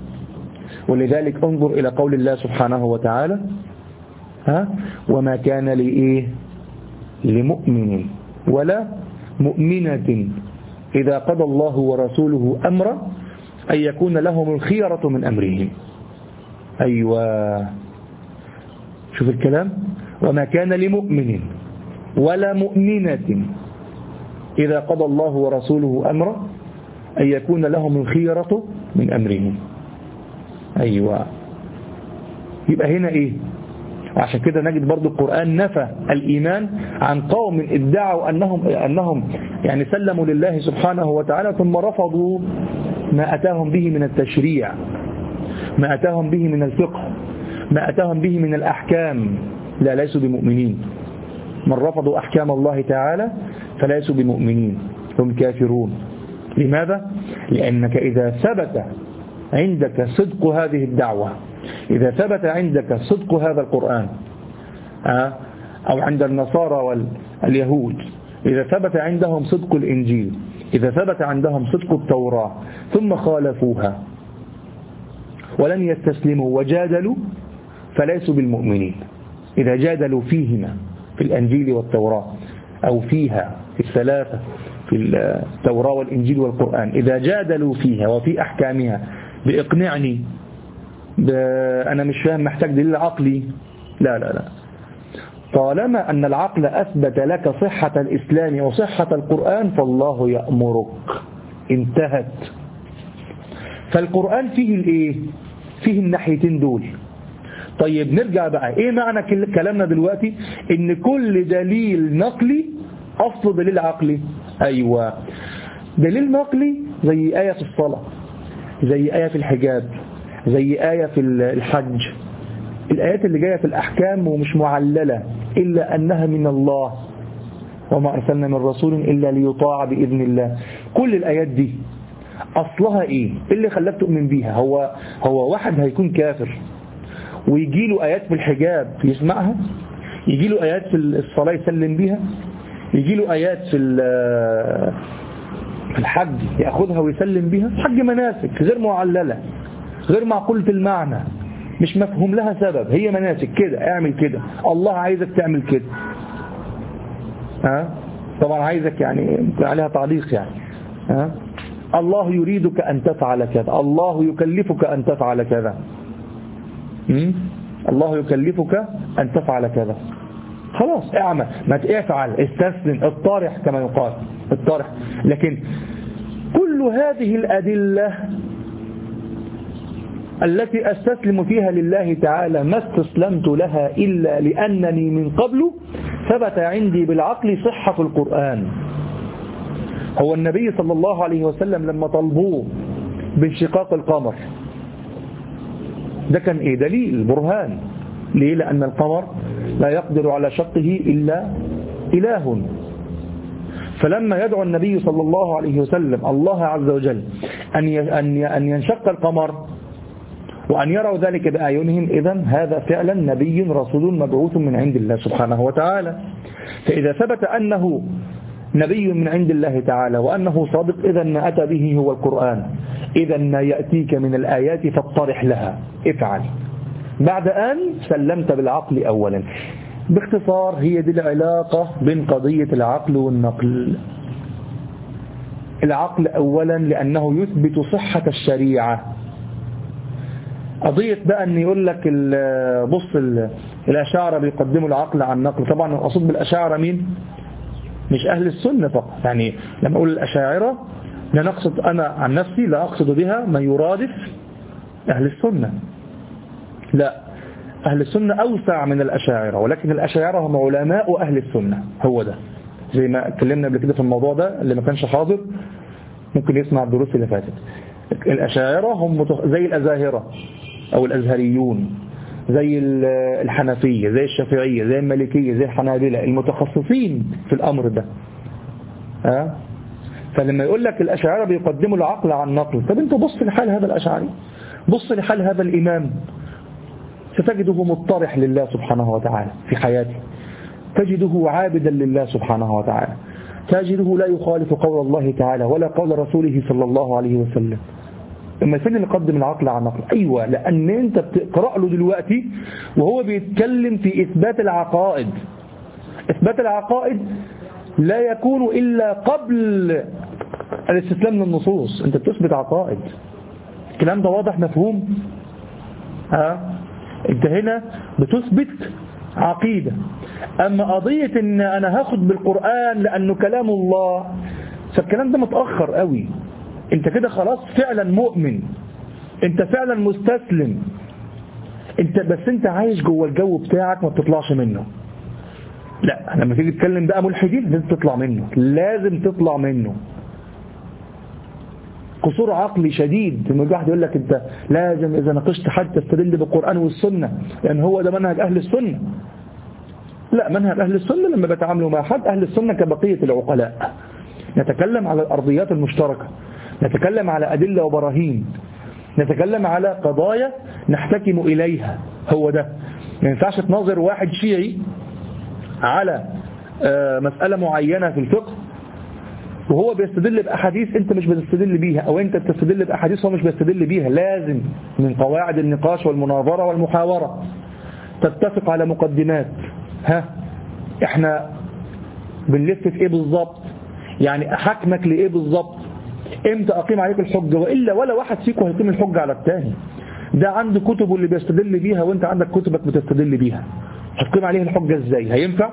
Speaker 1: ولذلك انظر إلى قول الله سبحانه وتعالى: ها وما كان لإيه لمؤمن ولا مؤمنة إذا قضى الله ورسوله أمرا أن يكون لهم الخيرة من أمرهم. أيوة، شوف الكلام: وما كان لمؤمن ولا مؤمنة إذا قضى الله ورسوله أمرا أن يكون لهم الخيرة من أمرهم. أيوة، يبقى هنا إيه؟ عشان كده نجد برضو القرآن نفى الإيمان عن قوم ادعوا أنهم, أنهم يعني سلموا لله سبحانه وتعالى ثم رفضوا ما أتاهم به من التشريع، ما أتاهم به من الفقه، ما أتاهم به من الأحكام. لا، ليسوا بمؤمنين. من رفضوا أحكام الله تعالى فليسوا بمؤمنين، هم كافرون. لماذا؟ لأنك إذا ثبت عندك صدق هذه الدعوة، إذا ثبت عندك صدق هذا القرآن أو عند النصارى واليهود، إذا ثبت عندهم صدق الإنجيل، إذا ثبت عندهم صدق التوراة ثم خالفوها ولم يستسلموا وجادلوا فليسوا بالمؤمنين. إذا جادلوا فيهما في الأنجيل والتوراة أو فيها في الثلاثة في التوراة والإنجيل والقرآن، إذا جادلوا فيها وفي أحكامها بإقنعني أنا مش فاهم محتاج دليل عقلي، لا لا لا، طالما أن العقل أثبت لك صحة الإسلام وصحة القرآن فالله يأمرك. انتهت. فالقرآن فيه الإيه؟ فيه الناحيتين دول. طيب نرجع بقى، إيه معنى كلامنا دلوقتي؟ إن كل دليل نقلي أصل دليل عقلي. أيوة، دليل نقلي زي آية في الصلاة، زي آية في الحجاب، زي آية في الحج. الآيات اللي جاية في الأحكام ومش معللة إلا أنها من الله، وما أرسلنا من رسول إلا ليطاع بإذن الله. كل الآيات دي أصلها إيه؟ اللي خلاك تؤمن بيها هو هو واحد هيكون كافر ويجي له آيات في الحجاب يسمعها، يجي له آيات في الصلاة يسلم بيها، يجي له آيات في في الحج يأخذها ويسلم بيها. حج مناسك غير معللة، غير معقولة المعنى، مش مفهوم لها سبب، هي مناسك كده، اعمل كده، الله عايزك تعمل كده. ها طبعا عايزك يعني عليها تعليق يعني. ها الله يريدك أن تفعل كذا، الله يكلفك أن تفعل كذا، الله يكلفك أن تفعل كذا. خلاص اعمل، ما تفعل، استسلم، الطارح كما يقال، الطارح. لكن كل هذه الأدلة التي أستسلم فيها لله تعالى ما استسلمت لها إلا لأنني من قبل ثبت عندي بالعقل صحة القرآن. هو النبي صلى الله عليه وسلم لما طلبوه بانشقاق القمر ده كان إيه؟ دليل، برهان. ليه؟ لأن القمر لا يقدر على شقه إلا إله. فلما يدعو النبي صلى الله عليه وسلم الله عز وجل أن ينشق القمر وأن يروا ذلك بأعينهم، إذن هذا فعلا نبي رسول مبعوث من عند الله سبحانه وتعالى. فإذا ثبت أنه نبي من عند الله تعالى وأنه صادق، إذن ما أتى به هو القرآن. إذن ما يأتيك من الآيات فاطرح لها، افعل، بعد أن سلمت بالعقل أولا. باختصار هي دي العلاقة بين قضية العقل والنقل. العقل أولا لأنه يثبت صحة الشريعة. قضية بقى أن يقول لك بص الأشاعرة بيقدموا العقل عن النقل. طبعا أقصد بالأشاعرة مين؟ مش أهل السنة فقط. يعني لما أقول الأشاعرة لا نقصد، أنا عن نفسي لا أقصد بها ما يرادف أهل السنة، لا، أهل السنة أوسع من الأشاعرة، ولكن الأشاعرة هم علماء أهل السنة. هو ده زي ما اتكلمنا قبل كده في الموضوع ده، اللي ما كانش حاضر ممكن يسمع الدروس اللي فاتت. الأشاعرة هم زي الأزاهرة أو الأزهريون، زي الحنفية، زي الشافعية، زي المالكية، زي الحنابلة، المتخصصين في الأمر ده. ها؟ فلما يقول لك الأشاعرة بيقدموا العقل عن النقل، طب انت بص لحال هذا الأشاعري، بص لحال هذا الإمام، ستجده مطرح لله سبحانه وتعالى في حياته، تجده عابدا لله سبحانه وتعالى، تجده لا يخالف قول الله تعالى ولا قول رسوله صلى الله عليه وسلم. اما فين اللي قدم العقل عن النقل؟ ايوه، لان انت بتقرأ له دلوقتي وهو بيتكلم في اثبات العقائد. اثبات العقائد لا يكون الا قبل الاستسلام للنصوص. انت بتثبت عقائد، الكلام ده واضح مفهوم؟ ها انت هنا بتثبت عقيدة. اما قضية ان انا هاخد بالقرآن لانه كلام الله، فالكلام ده متأخر قوي. انت كده خلاص فعلا مؤمن، انت فعلا مستسلم، انت بس انت عايش جوه الجو بتاعك ما بتطلعش منه. لا، لما تيجي تتكلم بقى ملحدين لازم تطلع منه، لازم تطلع منه. قصور عقلي شديد ان الواحد يقول لك انت لازم اذا ناقشت حد تستدل بالقرآن والسنة لان هو ده منهج اهل السنة. لا، منهج اهل السنة لما بيتعاملوا مع حد اهل السنة كبقية العقلاء، نتكلم على الارضيات المشتركة، نتكلم على أدلة وبراهين، نتكلم على قضايا نحتكم إليها. هو ده. ما ينفعش تناظر واحد شيعي على مسألة معينة في الفقه وهو بيستدل بأحاديث أنت مش بتستدل بيها، أو أنت بتستدل بأحاديث هو مش بيستدل بيها. لازم من قواعد النقاش والمناظرة والمحاورة تتفق على مقدمات. ها احنا بنلف في ايه بالظبط؟ يعني أحكمك لإيه بالظبط؟ امتى اقيم عليك الحجة؟ وإلا ولا واحد فيكم هيقيم الحجة على الثاني. ده عنده كتبه اللي بيستدل بيها وانت عندك كتبك بتستدل بيها، هتقيم عليه الحجة ازاي؟ هينفع؟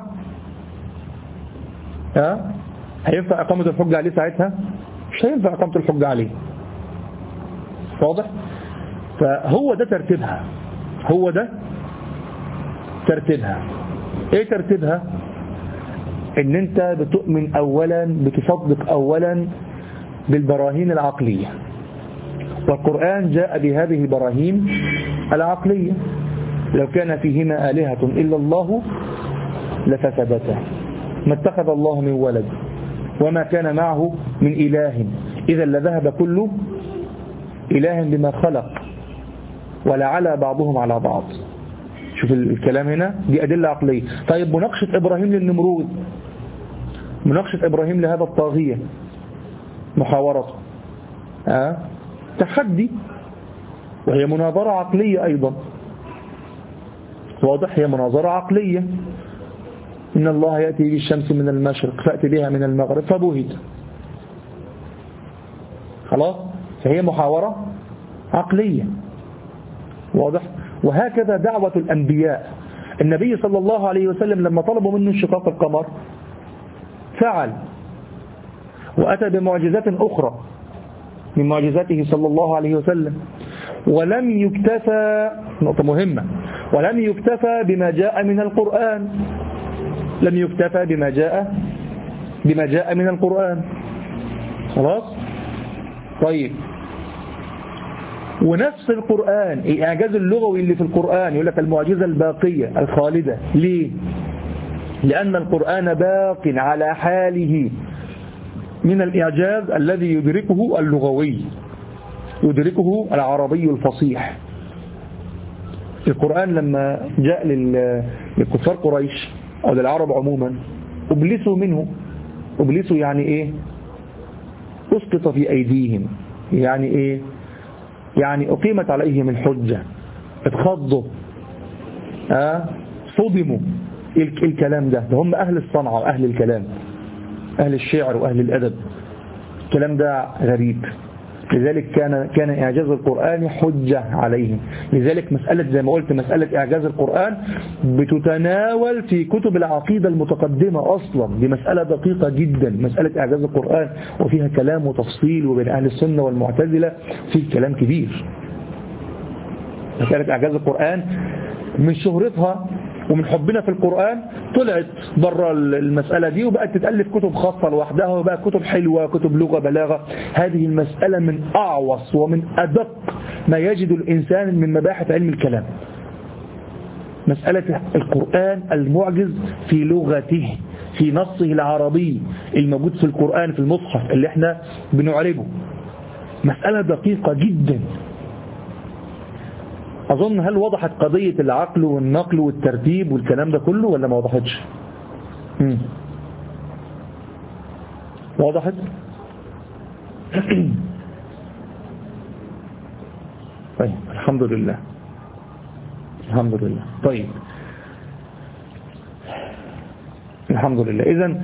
Speaker 1: ها؟ هينفع اقامة الحجة عليه ساعتها؟ مش هينفع اقامة الحجة عليه. واضح؟ فهو ده ترتيبها، هو ده ترتيبها. ايه ترتيبها؟ ان انت بتؤمن اولا، بتصدق اولا بالبراهين العقلية، والقرآن جاء بهذه البراهين العقلية. لو كان فيهما آلهة إلا الله لفسدتا، ما اتخذ الله من ولد وما كان معه من إله إذا لذهب كل إله بما خلق ولعلى بعضهم على بعض. شوف الكلام هنا، دي أدلة عقلية. طيب مناقشة إبراهيم للنمرود، مناقشة إبراهيم لهذا الطاغية، محاورته أه؟ تحدي، وهي مناظرة عقلية أيضا. واضح؟ هي مناظرة عقلية. إن الله يأتي بالشمس من المشرق فأتي بها من المغرب فبهت. خلاص؟ فهي محاورة عقلية. واضح؟ وهكذا دعوة الأنبياء. النبي صلى الله عليه وسلم لما طلبوا منه انشقاق القمر فعل، وأتى بمعجزات أخرى من معجزاته صلى الله عليه وسلم. ولم يكتفى، نقطة مهمة، ولم يكتفى بما جاء من القرآن، لم يكتفى بما جاء بما جاء من القرآن. خلاص؟ طيب، ونفس القرآن الإعجاز اللغوي اللي في القرآن يقول لك المعجزة الباقية الخالدة. ليه؟ لأن القرآن باق على حاله من الإعجاز الذي يدركه اللغوي، يدركه العربي الفصيح. القرآن لما جاء للكفار قريش أو للعرب عموما أبلسوا منه. أبلسوا يعني إيه؟ أسقط في أيديهم. يعني إيه؟ يعني أقيمت عليهم الحجة، اتخضوا، أه؟ صدموا. الكلام ده ده هم أهل الصنعة وأهل الكلام، أهل الشعر وأهل الأدب. الكلام ده غريب. لذلك كان كان إعجاز القرآن حجة عليهم. لذلك مسألة زي ما قلت، مسألة إعجاز القرآن بتتناول في كتب العقيدة المتقدمة أصلا. دي مسألة دقيقة جدا، مسألة إعجاز القرآن، وفيها كلام وتفصيل، وبين أهل السنة والمعتزلة فيه كلام كبير. مسألة إعجاز القرآن من شهرتها ومن حبنا في القرآن طلعت بره المسألة دي وبقت تتألف كتب خاصة لوحدها، وبقى كتب حلوة، كتب لغة، بلاغة. هذه المسألة من أعوص ومن أدق ما يجد الإنسان من مباحث علم الكلام. مسألة القرآن المعجز في لغته، في نصه العربي الموجود في القرآن في المصحف اللي احنا بنعربه. مسألة دقيقة جدا. أظن هل وضحت قضية العقل والنقل والترتيب والكلام ده كله ولا ما وضحتش؟ مم. وضحت؟ طيب الحمد لله الحمد لله. طيب الحمد لله. إذن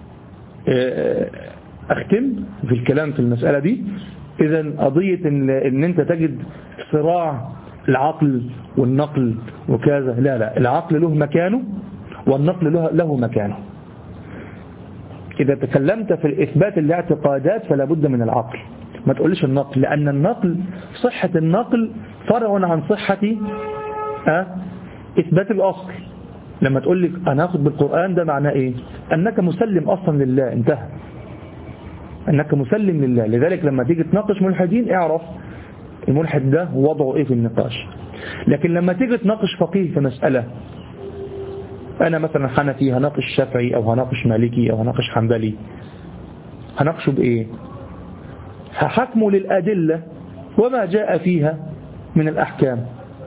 Speaker 1: أختم في الكلام في المسألة دي. إذن قضية إن, إن أنت تجد صراع العقل والنقل وكذا، لا لا، العقل له مكانه والنقل له, له مكانه. إذا تكلمت في إثبات الاعتقادات فلا بد من العقل، ما تقولش النقل، لأن النقل صحة النقل فرع عن صحة أه؟ إثبات الأصل. لما تقول لك أنا أخذ بالقرآن ده معناه إيه؟ أنك مسلم أصلا لله، انتهى، أنك مسلم لله. لذلك لما تيجي تناقش ملحدين اعرف الملحد ده وضعه إيه في النقاش. لكن لما تيجي تناقش فقيه في مسألة، أنا مثلا حنفي هناقش شافعي أو هناقش مالكي أو هناقش حنبلي، هناقشه بإيه؟ هحكمه للأدلة وما جاء فيها من الأحكام،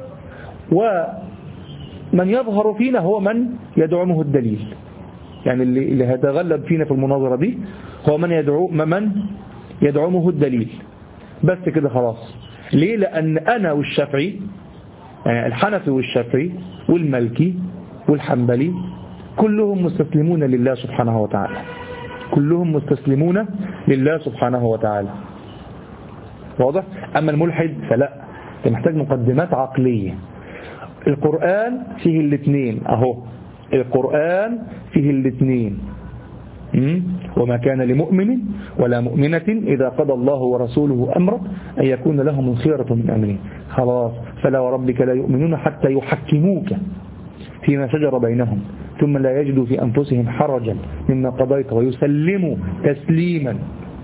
Speaker 1: ومن يظهر فينا هو من يدعمه الدليل. يعني اللي, اللي هيتغلب فينا في المناظرة دي هو من يدعو من يدعمه الدليل، بس كده خلاص. ليه؟ لأن أنا والشافعي، يعني الحنفي والشافعي والمالكي والحنبلي كلهم مستسلمون لله سبحانه وتعالى، كلهم مستسلمون لله سبحانه وتعالى. واضح؟ أما الملحد فلا، انت محتاج مقدمات عقلية. القرآن فيه الاثنين اهو، القرآن فيه الاثنين، وما كان لمؤمن ولا مؤمنة إذا قضى الله ورسوله أمرا أن يكون لهم الخيرة من أمرهم. خلاص، فلا وربك لا يؤمنون حتى يحكموك فيما شجر بينهم ثم لا يجدوا في أنفسهم حرجا مما قضيت ويسلموا تسليما.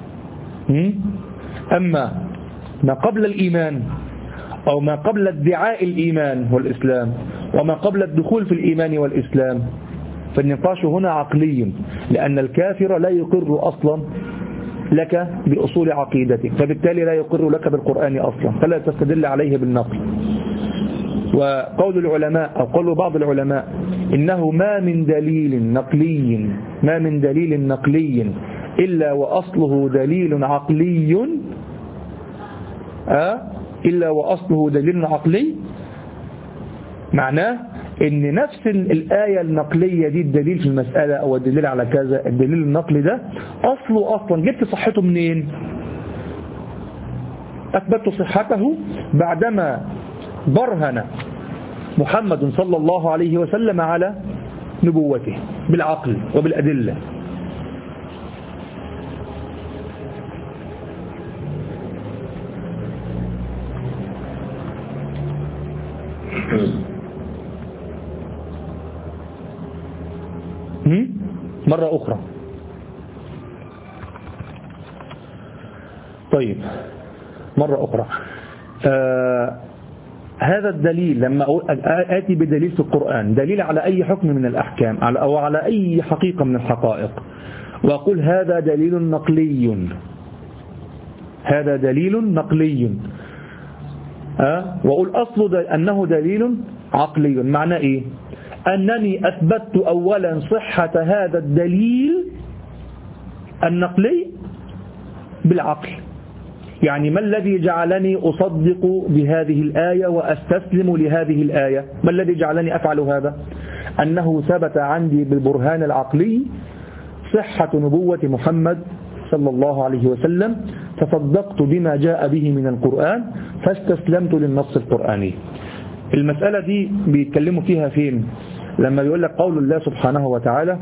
Speaker 1: أما ما قبل الإيمان أو ما قبل ادعاء الإيمان والإسلام وما قبل الدخول في الإيمان والإسلام فالنقاش هنا عقلي، لأن الكافر لا يقر أصلا لك بأصول عقيدتك، فبالتالي لا يقر لك بالقرآن أصلا، فلا تستدل عليه بالنقل. وقول العلماء أو قول بعض العلماء إنه ما من دليل نقلي ما من دليل نقلي إلا وأصله دليل عقلي أه؟ إلا وأصله دليل عقلي، معناه ان نفس الآية النقلية دي الدليل في المسألة او الدليل على كذا، الدليل النقلي ده اصله اصلا جبت صحته منين؟ اثبت صحته بعدما برهن محمد صلى الله عليه وسلم على نبوته بالعقل وبالأدلة. مرة أخرى. طيب مرة أخرى آه هذا الدليل لما آتي بدليل في القرآن، دليل على أي حكم من الأحكام أو على أي حقيقة من الحقائق، وأقول هذا دليل نقلي، هذا دليل نقلي آه وأقول أصل دل أنه دليل عقلي. معنى إيه؟ أنني أثبتت أولا صحة هذا الدليل النقلي بالعقل. يعني ما الذي جعلني أصدق بهذه الآية وأستسلم لهذه الآية؟ ما الذي جعلني أفعل هذا؟ أنه ثبت عندي بالبرهان العقلي صحة نبوة محمد صلى الله عليه وسلم، فصدقت بما جاء به من القرآن فاستسلمت للنص القرآني. المسألة دي بيتكلموا فيها فين؟ لما بيقول لك قول الله سبحانه وتعالى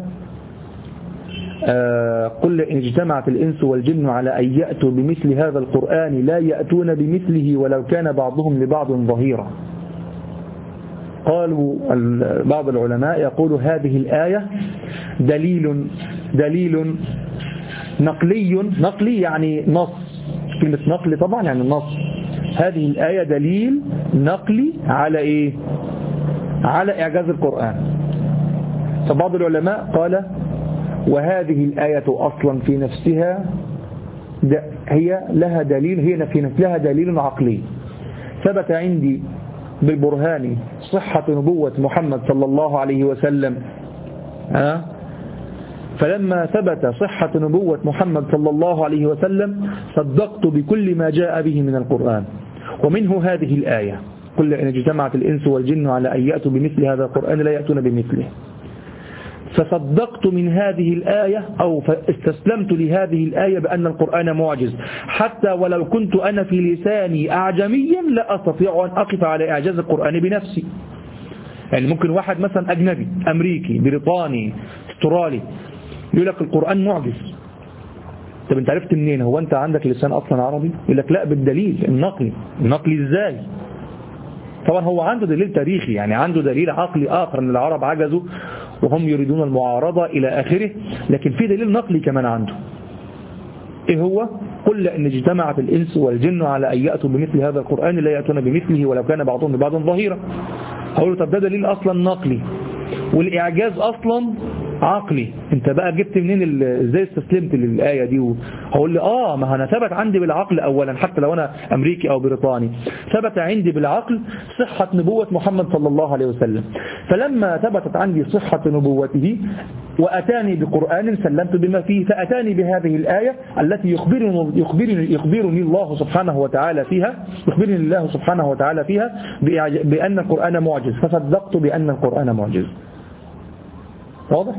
Speaker 1: آه قل إن اجتمعت الإنس والجن على أن يأتوا بمثل هذا القرآن لا يأتون بمثله ولو كان بعضهم لبعض ظهيرا. قالوا بعض العلماء يقول هذه الآية دليل دليل نقلي، نقلي يعني نص، كلمة نقل طبعا يعني نص. هذه الآية دليل نقلي على إيه؟ على إعجاز القرآن. فبعض العلماء قال وهذه الآية أصلا في نفسها هي لها دليل، هي في نفسها دليل عقلي. ثبت عندي بالبرهان صحة نبوة محمد صلى الله عليه وسلم، ها فلما ثبت صحة نبوة محمد صلى الله عليه وسلم صدقت بكل ما جاء به من القرآن، ومنه هذه الآية: قل إن اجتمعت الإنس والجن على أن يأتوا بمثل هذا القرآن لا يأتون بمثله. فصدقت من هذه الآية أو استسلمت لهذه الآية بأن القرآن معجز، حتى ولو كنت أنا في لساني أعجميا لا أستطيع أن أقف على إعجاز القرآن بنفسي. يعني ممكن واحد مثلا أجنبي أمريكي بريطاني استرالي يقول لك القرآن معجز. طب انت عرفت منين؟ هو انت عندك لسان اصلا عربي؟ يقول لك لا بالدليل النقلي. النقلي ازاي؟ طبعا هو عنده دليل تاريخي، يعني عنده دليل عقلي اخر ان العرب عجزوا وهم يريدون المعارضة الى اخره، لكن في دليل نقلي كمان عنده. ايه هو؟ قل ان اجتمعت الانس والجن على ان ياتوا بمثل هذا القرآن لا ياتون بمثله ولو كان بعضهم لبعض ظهيرا. هقول له طب ده دليل اصلا نقلي والاعجاز اصلا عقلي، انت بقى جبت منين ازاي استسلمت للآية دي؟ هقول لي اه ما انا ثبت عندي بالعقل اولا، حتى لو انا امريكي او بريطاني ثبت عندي بالعقل صحة نبوة محمد صلى الله عليه وسلم. فلما ثبتت عندي صحة نبوته واتاني بقرآن سلمت بما فيه، فاتاني بهذه الآية التي يخبرني يخبرني يخبرني الله سبحانه وتعالى فيها يخبرني الله سبحانه وتعالى فيها بأن القرآن معجز، فصدقت بأن القرآن معجز. واضح؟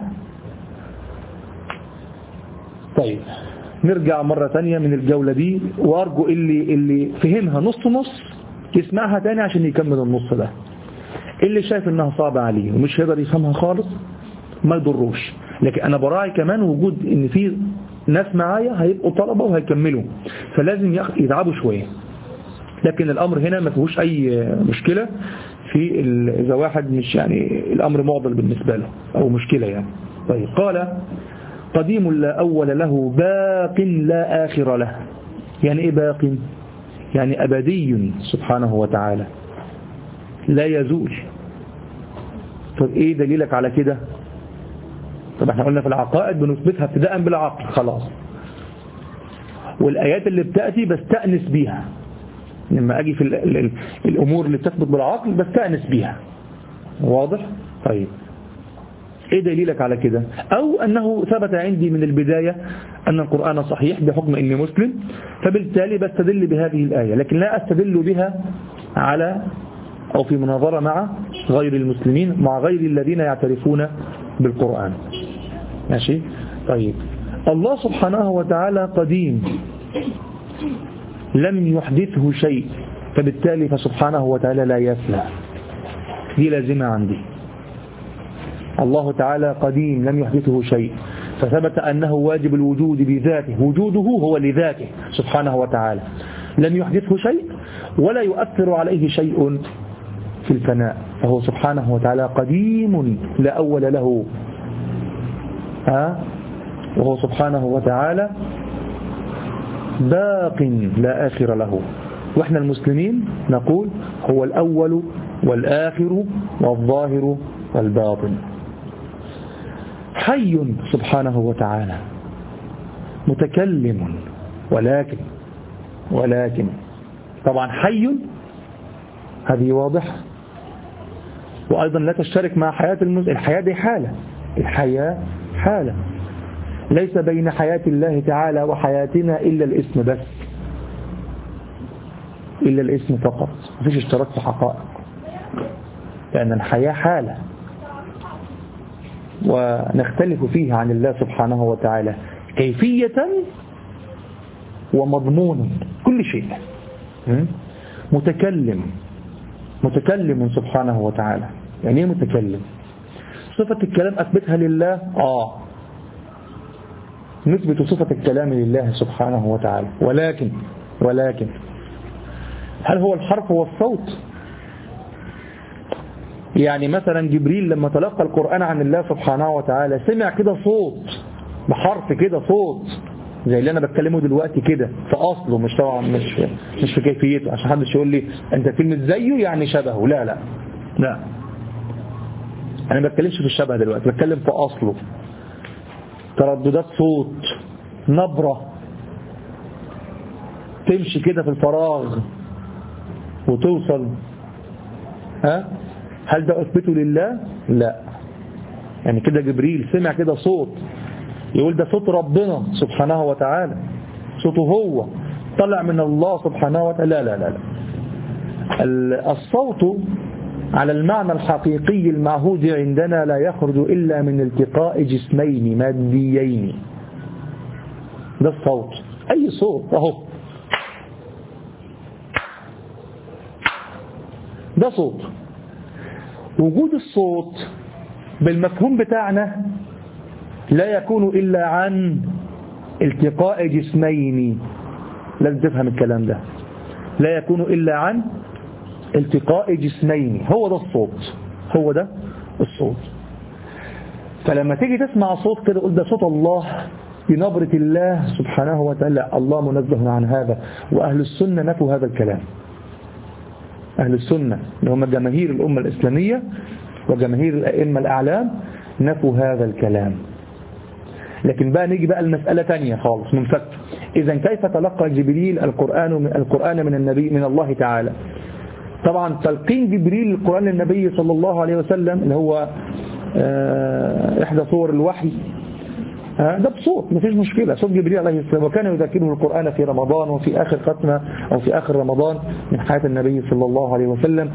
Speaker 1: طيب نرجع مرة تانية من الجولة دي، وارجو اللي اللي فهمها نص نص يسمعها تاني عشان يكمل النص ده. اللي شايف انها صعبة عليه ومش هيقدر يفهمها خالص ما يضروش، لكن انا براعي كمان وجود ان في ناس معايا هيبقوا طلبة وهيكملوا، فلازم يتعبوا شوية. لكن الامر هنا ما فيهوش اي مشكلة في إذا واحد مش يعني الأمر معضل بالنسبة له أو مشكلة يعني. طيب قال قديم لا أول له باق لا آخر له. يعني إيه باق؟ يعني أبدي سبحانه وتعالى لا يزول. طب إيه دليلك على كده؟ طب احنا قلنا في العقائد بنثبتها ابتداء بالعقل خلاص، والآيات اللي بتأتي بستأنس بيها لما أجي في الأمور اللي بتثبت بالعقل بستأنس بيها. واضح؟ طيب إيه دليلك على كده؟ أو أنه ثبت عندي من البداية أن القرآن صحيح بحكم أني مسلم، فبالتالي بستدل بهذه الآية، لكن لا أستدل بها على أو في مناظرة مع غير المسلمين، مع غير الذين يعترفون بالقرآن. ماشي؟ طيب الله سبحانه وتعالى قديم لم يحدثه شيء، فبالتالي فسبحانه وتعالى لا يفنى. دي لازمة عندي. الله تعالى قديم لم يحدثه شيء، فثبت أنه واجب الوجود بذاته، وجوده هو لذاته سبحانه وتعالى، لم يحدثه شيء ولا يؤثر عليه شيء في الفناء، فهو سبحانه وتعالى قديم لا أول له، ها وهو سبحانه وتعالى باق لا آخر له. وإحنا المسلمين نقول هو الأول والآخر والظاهر والباطن. حي سبحانه وتعالى متكلم، ولكن ولكن طبعا حي هذه واضح، وأيضا لا تشترك مع حياة المسلم. الحياة دي حالة، الحياة حالة، ليس بين حياة الله تعالى وحياتنا إلا الاسم بس، إلا الاسم فقط، مفيش اشتراك في حقائق، لأن الحياة حالة ونختلف فيها عن الله سبحانه وتعالى كيفية ومضمون كل شيء. متكلم، متكلم سبحانه وتعالى. يعني ايه متكلم؟ صفة الكلام أثبتها لله، آه نثبت صفة الكلام لله سبحانه وتعالى، ولكن ولكن هل هو الحرف والصوت؟ يعني مثلا جبريل لما تلقى القرآن عن الله سبحانه وتعالى سمع كده صوت بحرف كده صوت زي اللي أنا بتكلمه دلوقتي كده في أصله، مش طبعا مش مش في كيفيته، عشان حدش يقول لي أنت كلمة زيه يعني شبهه، لا لا لا، أنا ما بتكلمش في الشبه دلوقتي، بتكلم في أصله. ترددات صوت، نبرة تمشي كده في الفراغ وتوصل ها؟ هل ده أثبته لله؟ لا. يعني كده جبريل سمع كده صوت يقول ده صوت ربنا سبحانه وتعالى، صوته هو طلع من الله سبحانه وتعالى؟ لا لا لا, لا. الصوت على المعنى الحقيقي المعهود عندنا لا يخرج إلا من التقاء جسمين ماديين. ده الصوت، أي صوت أهو، ده صوت. وجود الصوت بالمفهوم بتاعنا لا يكون إلا عن التقاء جسمين. لازم تفهم الكلام ده، لا يكون إلا عن التقاء جسمين. هو ده الصوت، هو ده الصوت. فلما تيجي تسمع صوت كده قل ده صوت الله بنبرة الله سبحانه وتعالى، الله منزه عن هذا. وأهل السنة نفوا هذا الكلام. أهل السنة اللي هم جماهير الأمة الإسلامية وجماهير الأئمة الأعلام نفوا هذا الكلام. لكن بقى نيجي بقى المسألة تانية خالص منفك. إذا كيف تلقى جبريل القرآن القرآن من النبي من الله تعالى؟ طبعا تلقين جبريل القرآن للنبي صلى الله عليه وسلم اللي هو إحدى صور الوحي ده بصوت، مفيش مشكلة، صوت جبريل عليه السلام. وكان يذكره القرآن في رمضان وفي آخر ختمة أو في آخر رمضان من حياة النبي صلى الله عليه وسلم.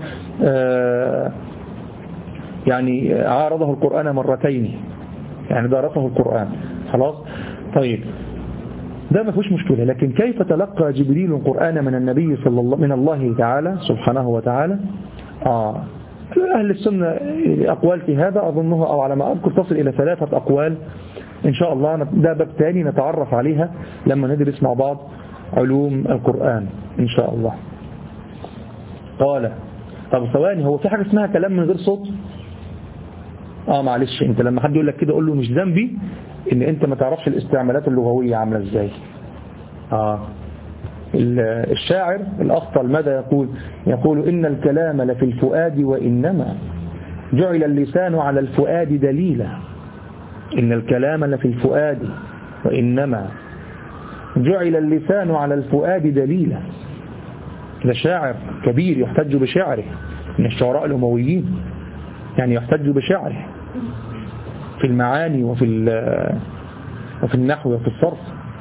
Speaker 1: يعني عارضه القرآن مرتين، يعني دارسه القرآن خلاص. طيب ده ما فيش مشكلة. لكن كيف تلقى جبريل القرآن من النبي صلى الله من الله تعالى سبحانه وتعالى؟ آه أهل السنة أقوال في هذا أظنها أو على ما أذكر تصل إلى ثلاثة أقوال إن شاء الله. ده باب تاني نتعرف عليها لما ندرس مع بعض علوم القرآن إن شاء الله. قال طب ثواني، هو في حاجة اسمها كلام من غير صوت؟ آه معلش، أنت لما حد يقول لك كده قول له مش ذنبي إن أنت ما تعرفش الاستعمالات اللغوية عاملة إزاي. آه الشاعر الأخطل ماذا يقول؟ يقول إن الكلام لفي الفؤاد وإنما جعل اللسان على الفؤاد دليلا. إن الكلام لفي الفؤاد وإنما جعل اللسان على الفؤاد دليلا. ده شاعر كبير يحتج بشعره من الشعراء الأمويين، يعني يحتج بشعره في المعاني وفي وفي النحو وفي الصرف.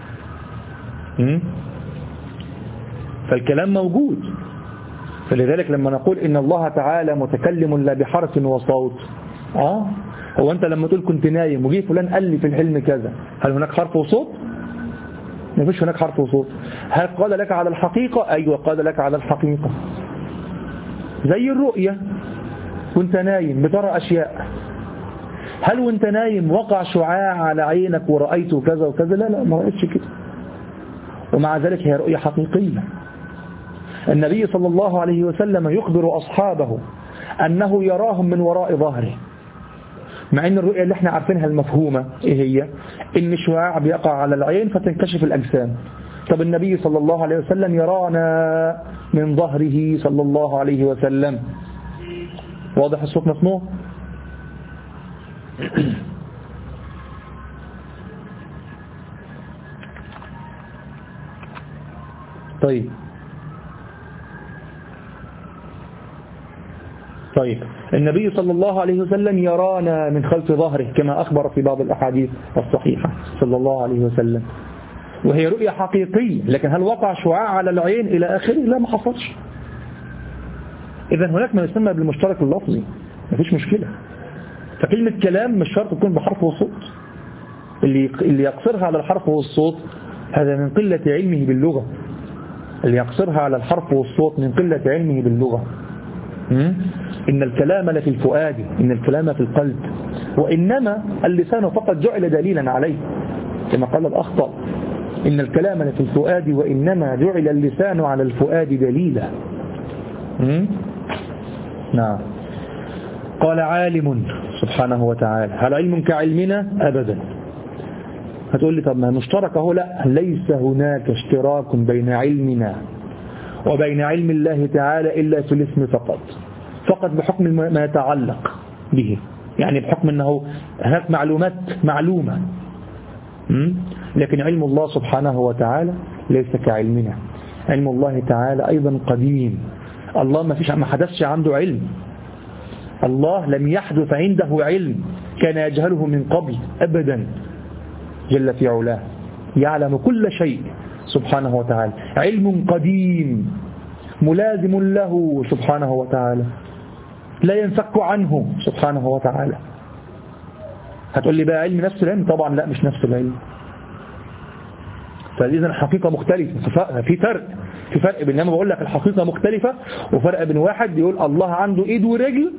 Speaker 1: فالكلام موجود. فلذلك لما نقول إن الله تعالى متكلم لا بحرف وصوت، آه هو أنت لما تقول كنت نايم وجي فلان قال لي في الحلم كذا، هل هناك حرف وصوت؟ ما فيش هناك حرف وصوت. هل قال لك على الحقيقة؟ أيوة قال لك على الحقيقة. زي الرؤية، كنت نايم بترى أشياء، هل وانت نايم وقع شعاع على عينك ورأيت كذا وكذا؟ لا لا ما رأيتش كده. ومع ذلك هي رؤية حقيقية. النبي صلى الله عليه وسلم يخبر أصحابه أنه يراهم من وراء ظهره، مع أن الرؤية اللي احنا عارفينها المفهومة إيه هي؟ إن شعاع بيقع على العين فتنكشف الأجسام. طب النبي صلى الله عليه وسلم يرانا من ظهره صلى الله عليه وسلم. واضح الصوت مسموع؟ طيب طيب النبي صلى الله عليه وسلم يرانا من خلف ظهره كما أخبر في بعض الأحاديث الصحيحة صلى الله عليه وسلم، وهي رؤية حقيقية. لكن هل وقع شعاع على العين إلى آخره؟ لا ما حصلش. إذا هناك ما يسمى بالمشترك اللفظي، ما فيش مشكلة. فكلمة كلام مش شرط تكون بحرف وصوت. اللي اللي يقصرها على الحرف والصوت هذا من قلة علمه باللغة. اللي يقصرها على الحرف والصوت من قلة علمه باللغة. إن الكلام لفي الفؤاد، إن الكلام في القلب، وإنما اللسان فقط جعل دليلا عليه كما قال الأخطأ. إن الكلام لفي الفؤاد وإنما جعل اللسان على الفؤاد دليلا. نعم. قال عالم سبحانه وتعالى. هل علم كعلمنا؟ أبدا. هتقول لي طب ما مشترك اهو. لا، ليس هناك اشتراك بين علمنا وبين علم الله تعالى إلا في الاسم فقط، فقط بحكم ما يتعلق به، يعني بحكم أنه هناك معلومات معلومة. لكن علم الله سبحانه وتعالى ليس كعلمنا. علم الله تعالى أيضا قديم. الله ما فيش ما حدثش عنده علم، الله لم يحدث عنده علم كان يجهله من قبل أبدا، جل في علاه، يعلم كل شيء سبحانه وتعالى، علم قديم ملازم له سبحانه وتعالى، لا ينفك عنه سبحانه وتعالى. هتقول لي بقى علم نفس العلم؟ طبعا لا، مش نفس العلم. فإذا الحقيقة مختلفة، في فرق في فرق بين لما بقول لك الحقيقة مختلفة، وفرق بين واحد يقول الله عنده ايد ورجل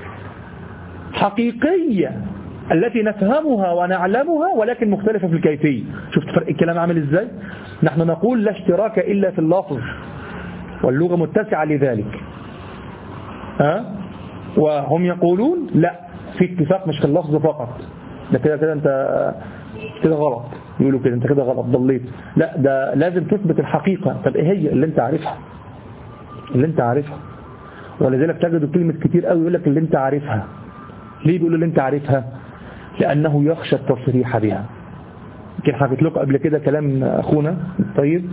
Speaker 1: حقيقية التي نفهمها ونعلمها ولكن مختلفة في الكيفية. شفت فرق الكلام عامل ازاي؟ نحن نقول لا اشتراك إلا في اللفظ، واللغة متسعة لذلك، ها؟ وهم يقولون لا، في اتفاق مش في اللفظ فقط. ده كده كده انت كده غلط، يقولوا كده انت كده غلط ضليت. لا، ده لازم تثبت الحقيقة. طب ايه هي اللي انت عارفها؟ اللي انت عارفها. ولذلك تجد كلمة كتير قوي يقول لك اللي انت عارفها. ليه بيقولوا اللي انت عارفها؟ لأنه يخشى التصريح بها. يمكن حكيت لكم قبل كده كلام أخونا طيب،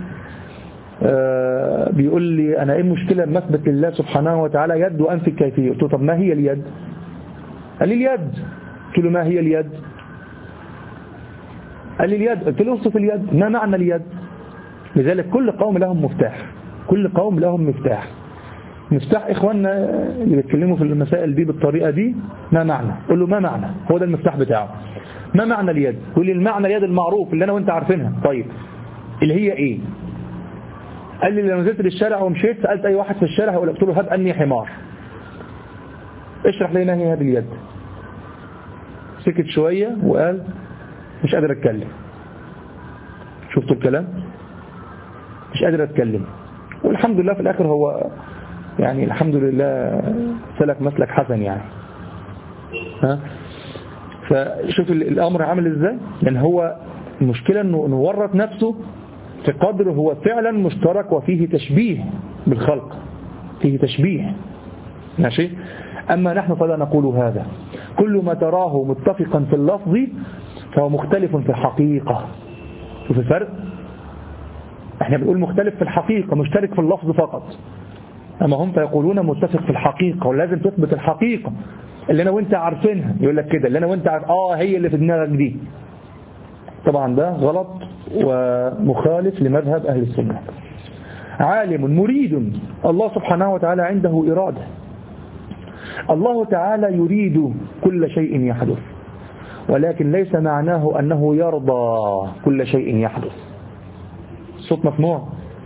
Speaker 1: آه بيقول لي أنا إيه المشكلة لما أثبت لله سبحانه وتعالى يد وأنفي الكيفية؟ قلت له طب ما هي اليد؟ قال لي اليد. قلت له ما هي اليد؟ قال لي اليد. قلت له اوصف اليد، ما معنى اليد؟ لذلك كل قوم لهم مفتاح، كل قوم لهم مفتاح. مفتاح إخواننا اللي بيتكلموا في المسائل دي بالطريقة دي، ما معنى؟ قل له ما معنى، هو ده المفتاح بتاعه. ما معنى اليد؟ قل لي المعنى اليد المعروف اللي أنا وانت عارفينها. طيب اللي هي إيه؟ قال لي لما نزلت للشارع ومشيت سألت أي واحد في الشارع هقول قلت له هب أني حمار، اشرح لي ما هي هذه اليد. سكت شوية وقال مش قادر أتكلم. شفتوا الكلام؟ مش قادر أتكلم. والحمد لله في الآخر هو يعني الحمد لله سلك مسلك حسن يعني. ها؟ فشوف الأمر عامل إزاي؟ لأن هو المشكلة أنه نورط نفسه في قدر هو فعلا مشترك وفيه تشبيه بالخلق، فيه تشبيه ماشي. أما نحن فلا نقول هذا. كل ما تراه متفقا في اللفظ فهو مختلف في الحقيقة. شوف الفرق؟ احنا بنقول مختلف في الحقيقة، مشترك في اللفظ فقط. أما هم فيقولون متفق في الحقيقة، ولازم تثبت الحقيقة اللي أنا وانت عارفينها. يقول لك كده اللي أنا وانت عارف آه هي اللي في دماغك دي. طبعا ده غلط ومخالف لمذهب أهل السنة. عالم مريد، الله سبحانه وتعالى عنده إرادة. الله تعالى يريد كل شيء يحدث، ولكن ليس معناه أنه يرضى كل شيء يحدث. صوت مسموع.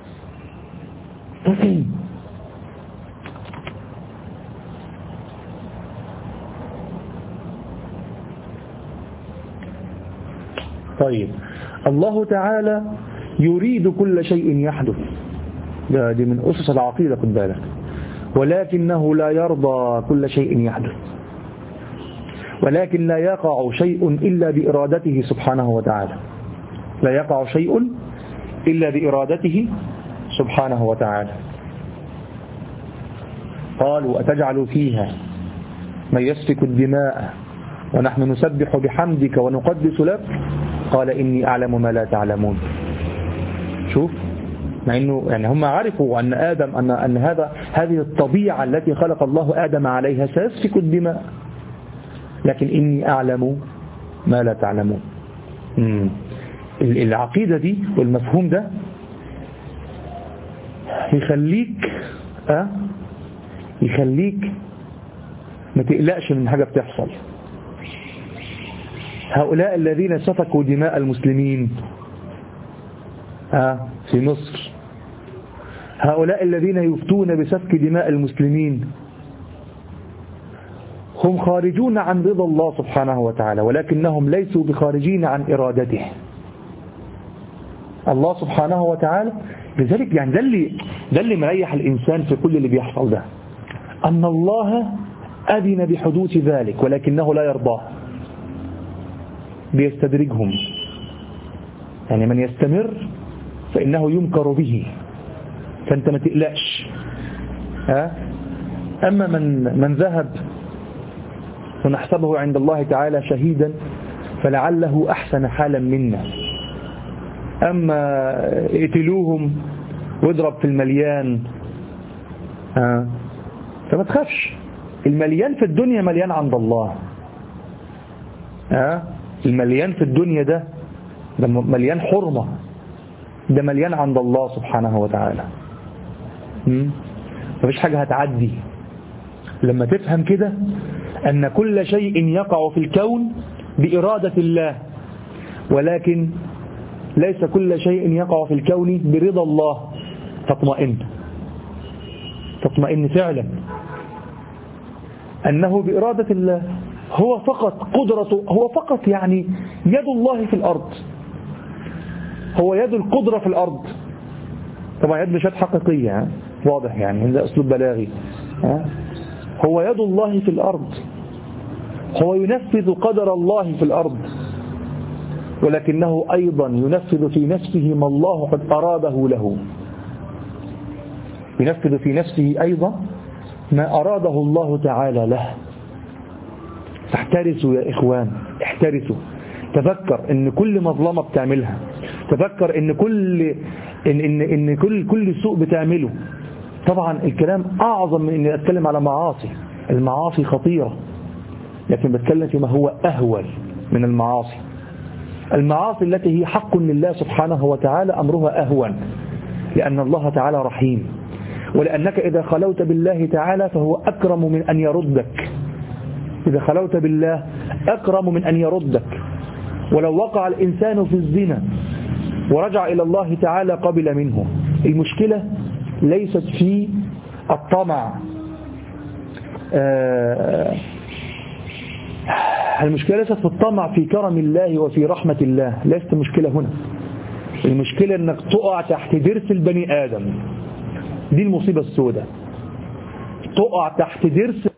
Speaker 1: طيب الله تعالى يريد كل شيء يحدث، ده دي من أسس العقيدة خد بالك، ولكنه لا يرضى كل شيء يحدث، ولكن لا يقع شيء إلا بإرادته سبحانه وتعالى. لا يقع شيء إلا بإرادته سبحانه وتعالى. قالوا أتجعل فيها من يسفك الدماء ونحن نسبح بحمدك ونقدس لك قال إني أعلم ما لا تعلمون. شوف، مع إنه يعني هم عرفوا أن آدم أن أن هذا هذه الطبيعة التي خلق الله آدم عليها سيسفك الدماء، لكن إني أعلم ما لا تعلمون. مم. العقيدة دي والمفهوم ده يخليك أه يخليك ما تقلقش من حاجة بتحصل. هؤلاء الذين سفكوا دماء المسلمين أه في مصر، هؤلاء الذين يفتون بسفك دماء المسلمين هم خارجون عن رضا الله سبحانه وتعالى، ولكنهم ليسوا بخارجين عن إرادته الله سبحانه وتعالى. لذلك يعني ده اللي ده اللي مريح الإنسان في كل اللي بيحصل ده، أن الله أذن بحدوث ذلك ولكنه لا يرضاه، بيستدرجهم. يعني من يستمر فإنه يمكر به، فأنت ما تقلقش. ها؟ أما من من ذهب ونحسبه عند الله تعالى شهيدا فلعله أحسن حالا منا. أما اقتلوهم واضرب في المليان، ها؟ فما تخافش، المليان في الدنيا مليان عند الله. ها المليان في الدنيا ده ده مليان حرمة، ده مليان عند الله سبحانه وتعالى. مفيش حاجة هتعدي لما تفهم كده أن كل شيء يقع في الكون بإرادة الله، ولكن ليس كل شيء يقع في الكون برضا الله. تطمئن تطمئن فعلا أنه بإرادة الله، هو فقط قدرته، هو فقط يعني يد الله في الأرض، هو يد القدرة في الأرض. طبعا يد مش يد حقيقية، واضح يعني ده أسلوب بلاغي. هو يد الله في الأرض، هو ينفذ قدر الله في الأرض، ولكنه أيضا ينفذ في نفسه ما الله قد أراده له. ينفذ في نفسه أيضا ما أراده الله تعالى له. فاحترسوا يا إخوان، احترسوا. تذكر ان كل مظلمة بتعملها، تذكر ان كل ان ان, إن كل كل سوء بتعمله. طبعا الكلام اعظم من اني اتكلم على معاصي، المعاصي خطيرة، لكن بتكلم فيما هو اهول من المعاصي. المعاصي التي هي حق لله سبحانه وتعالى امرها اهون، لان الله تعالى رحيم، ولانك اذا خلوت بالله تعالى فهو اكرم من ان يردك. إذا خلوت بالله أكرم من أن يردك. ولو وقع الإنسان في الزنا ورجع إلى الله تعالى قبل منه. المشكلة ليست في الطمع، المشكلة ليست في الطمع في كرم الله وفي رحمة الله، ليست المشكلة هنا. المشكلة أنك تقع تحت درس البني آدم، دي المصيبة السوداء. تقع تحت درس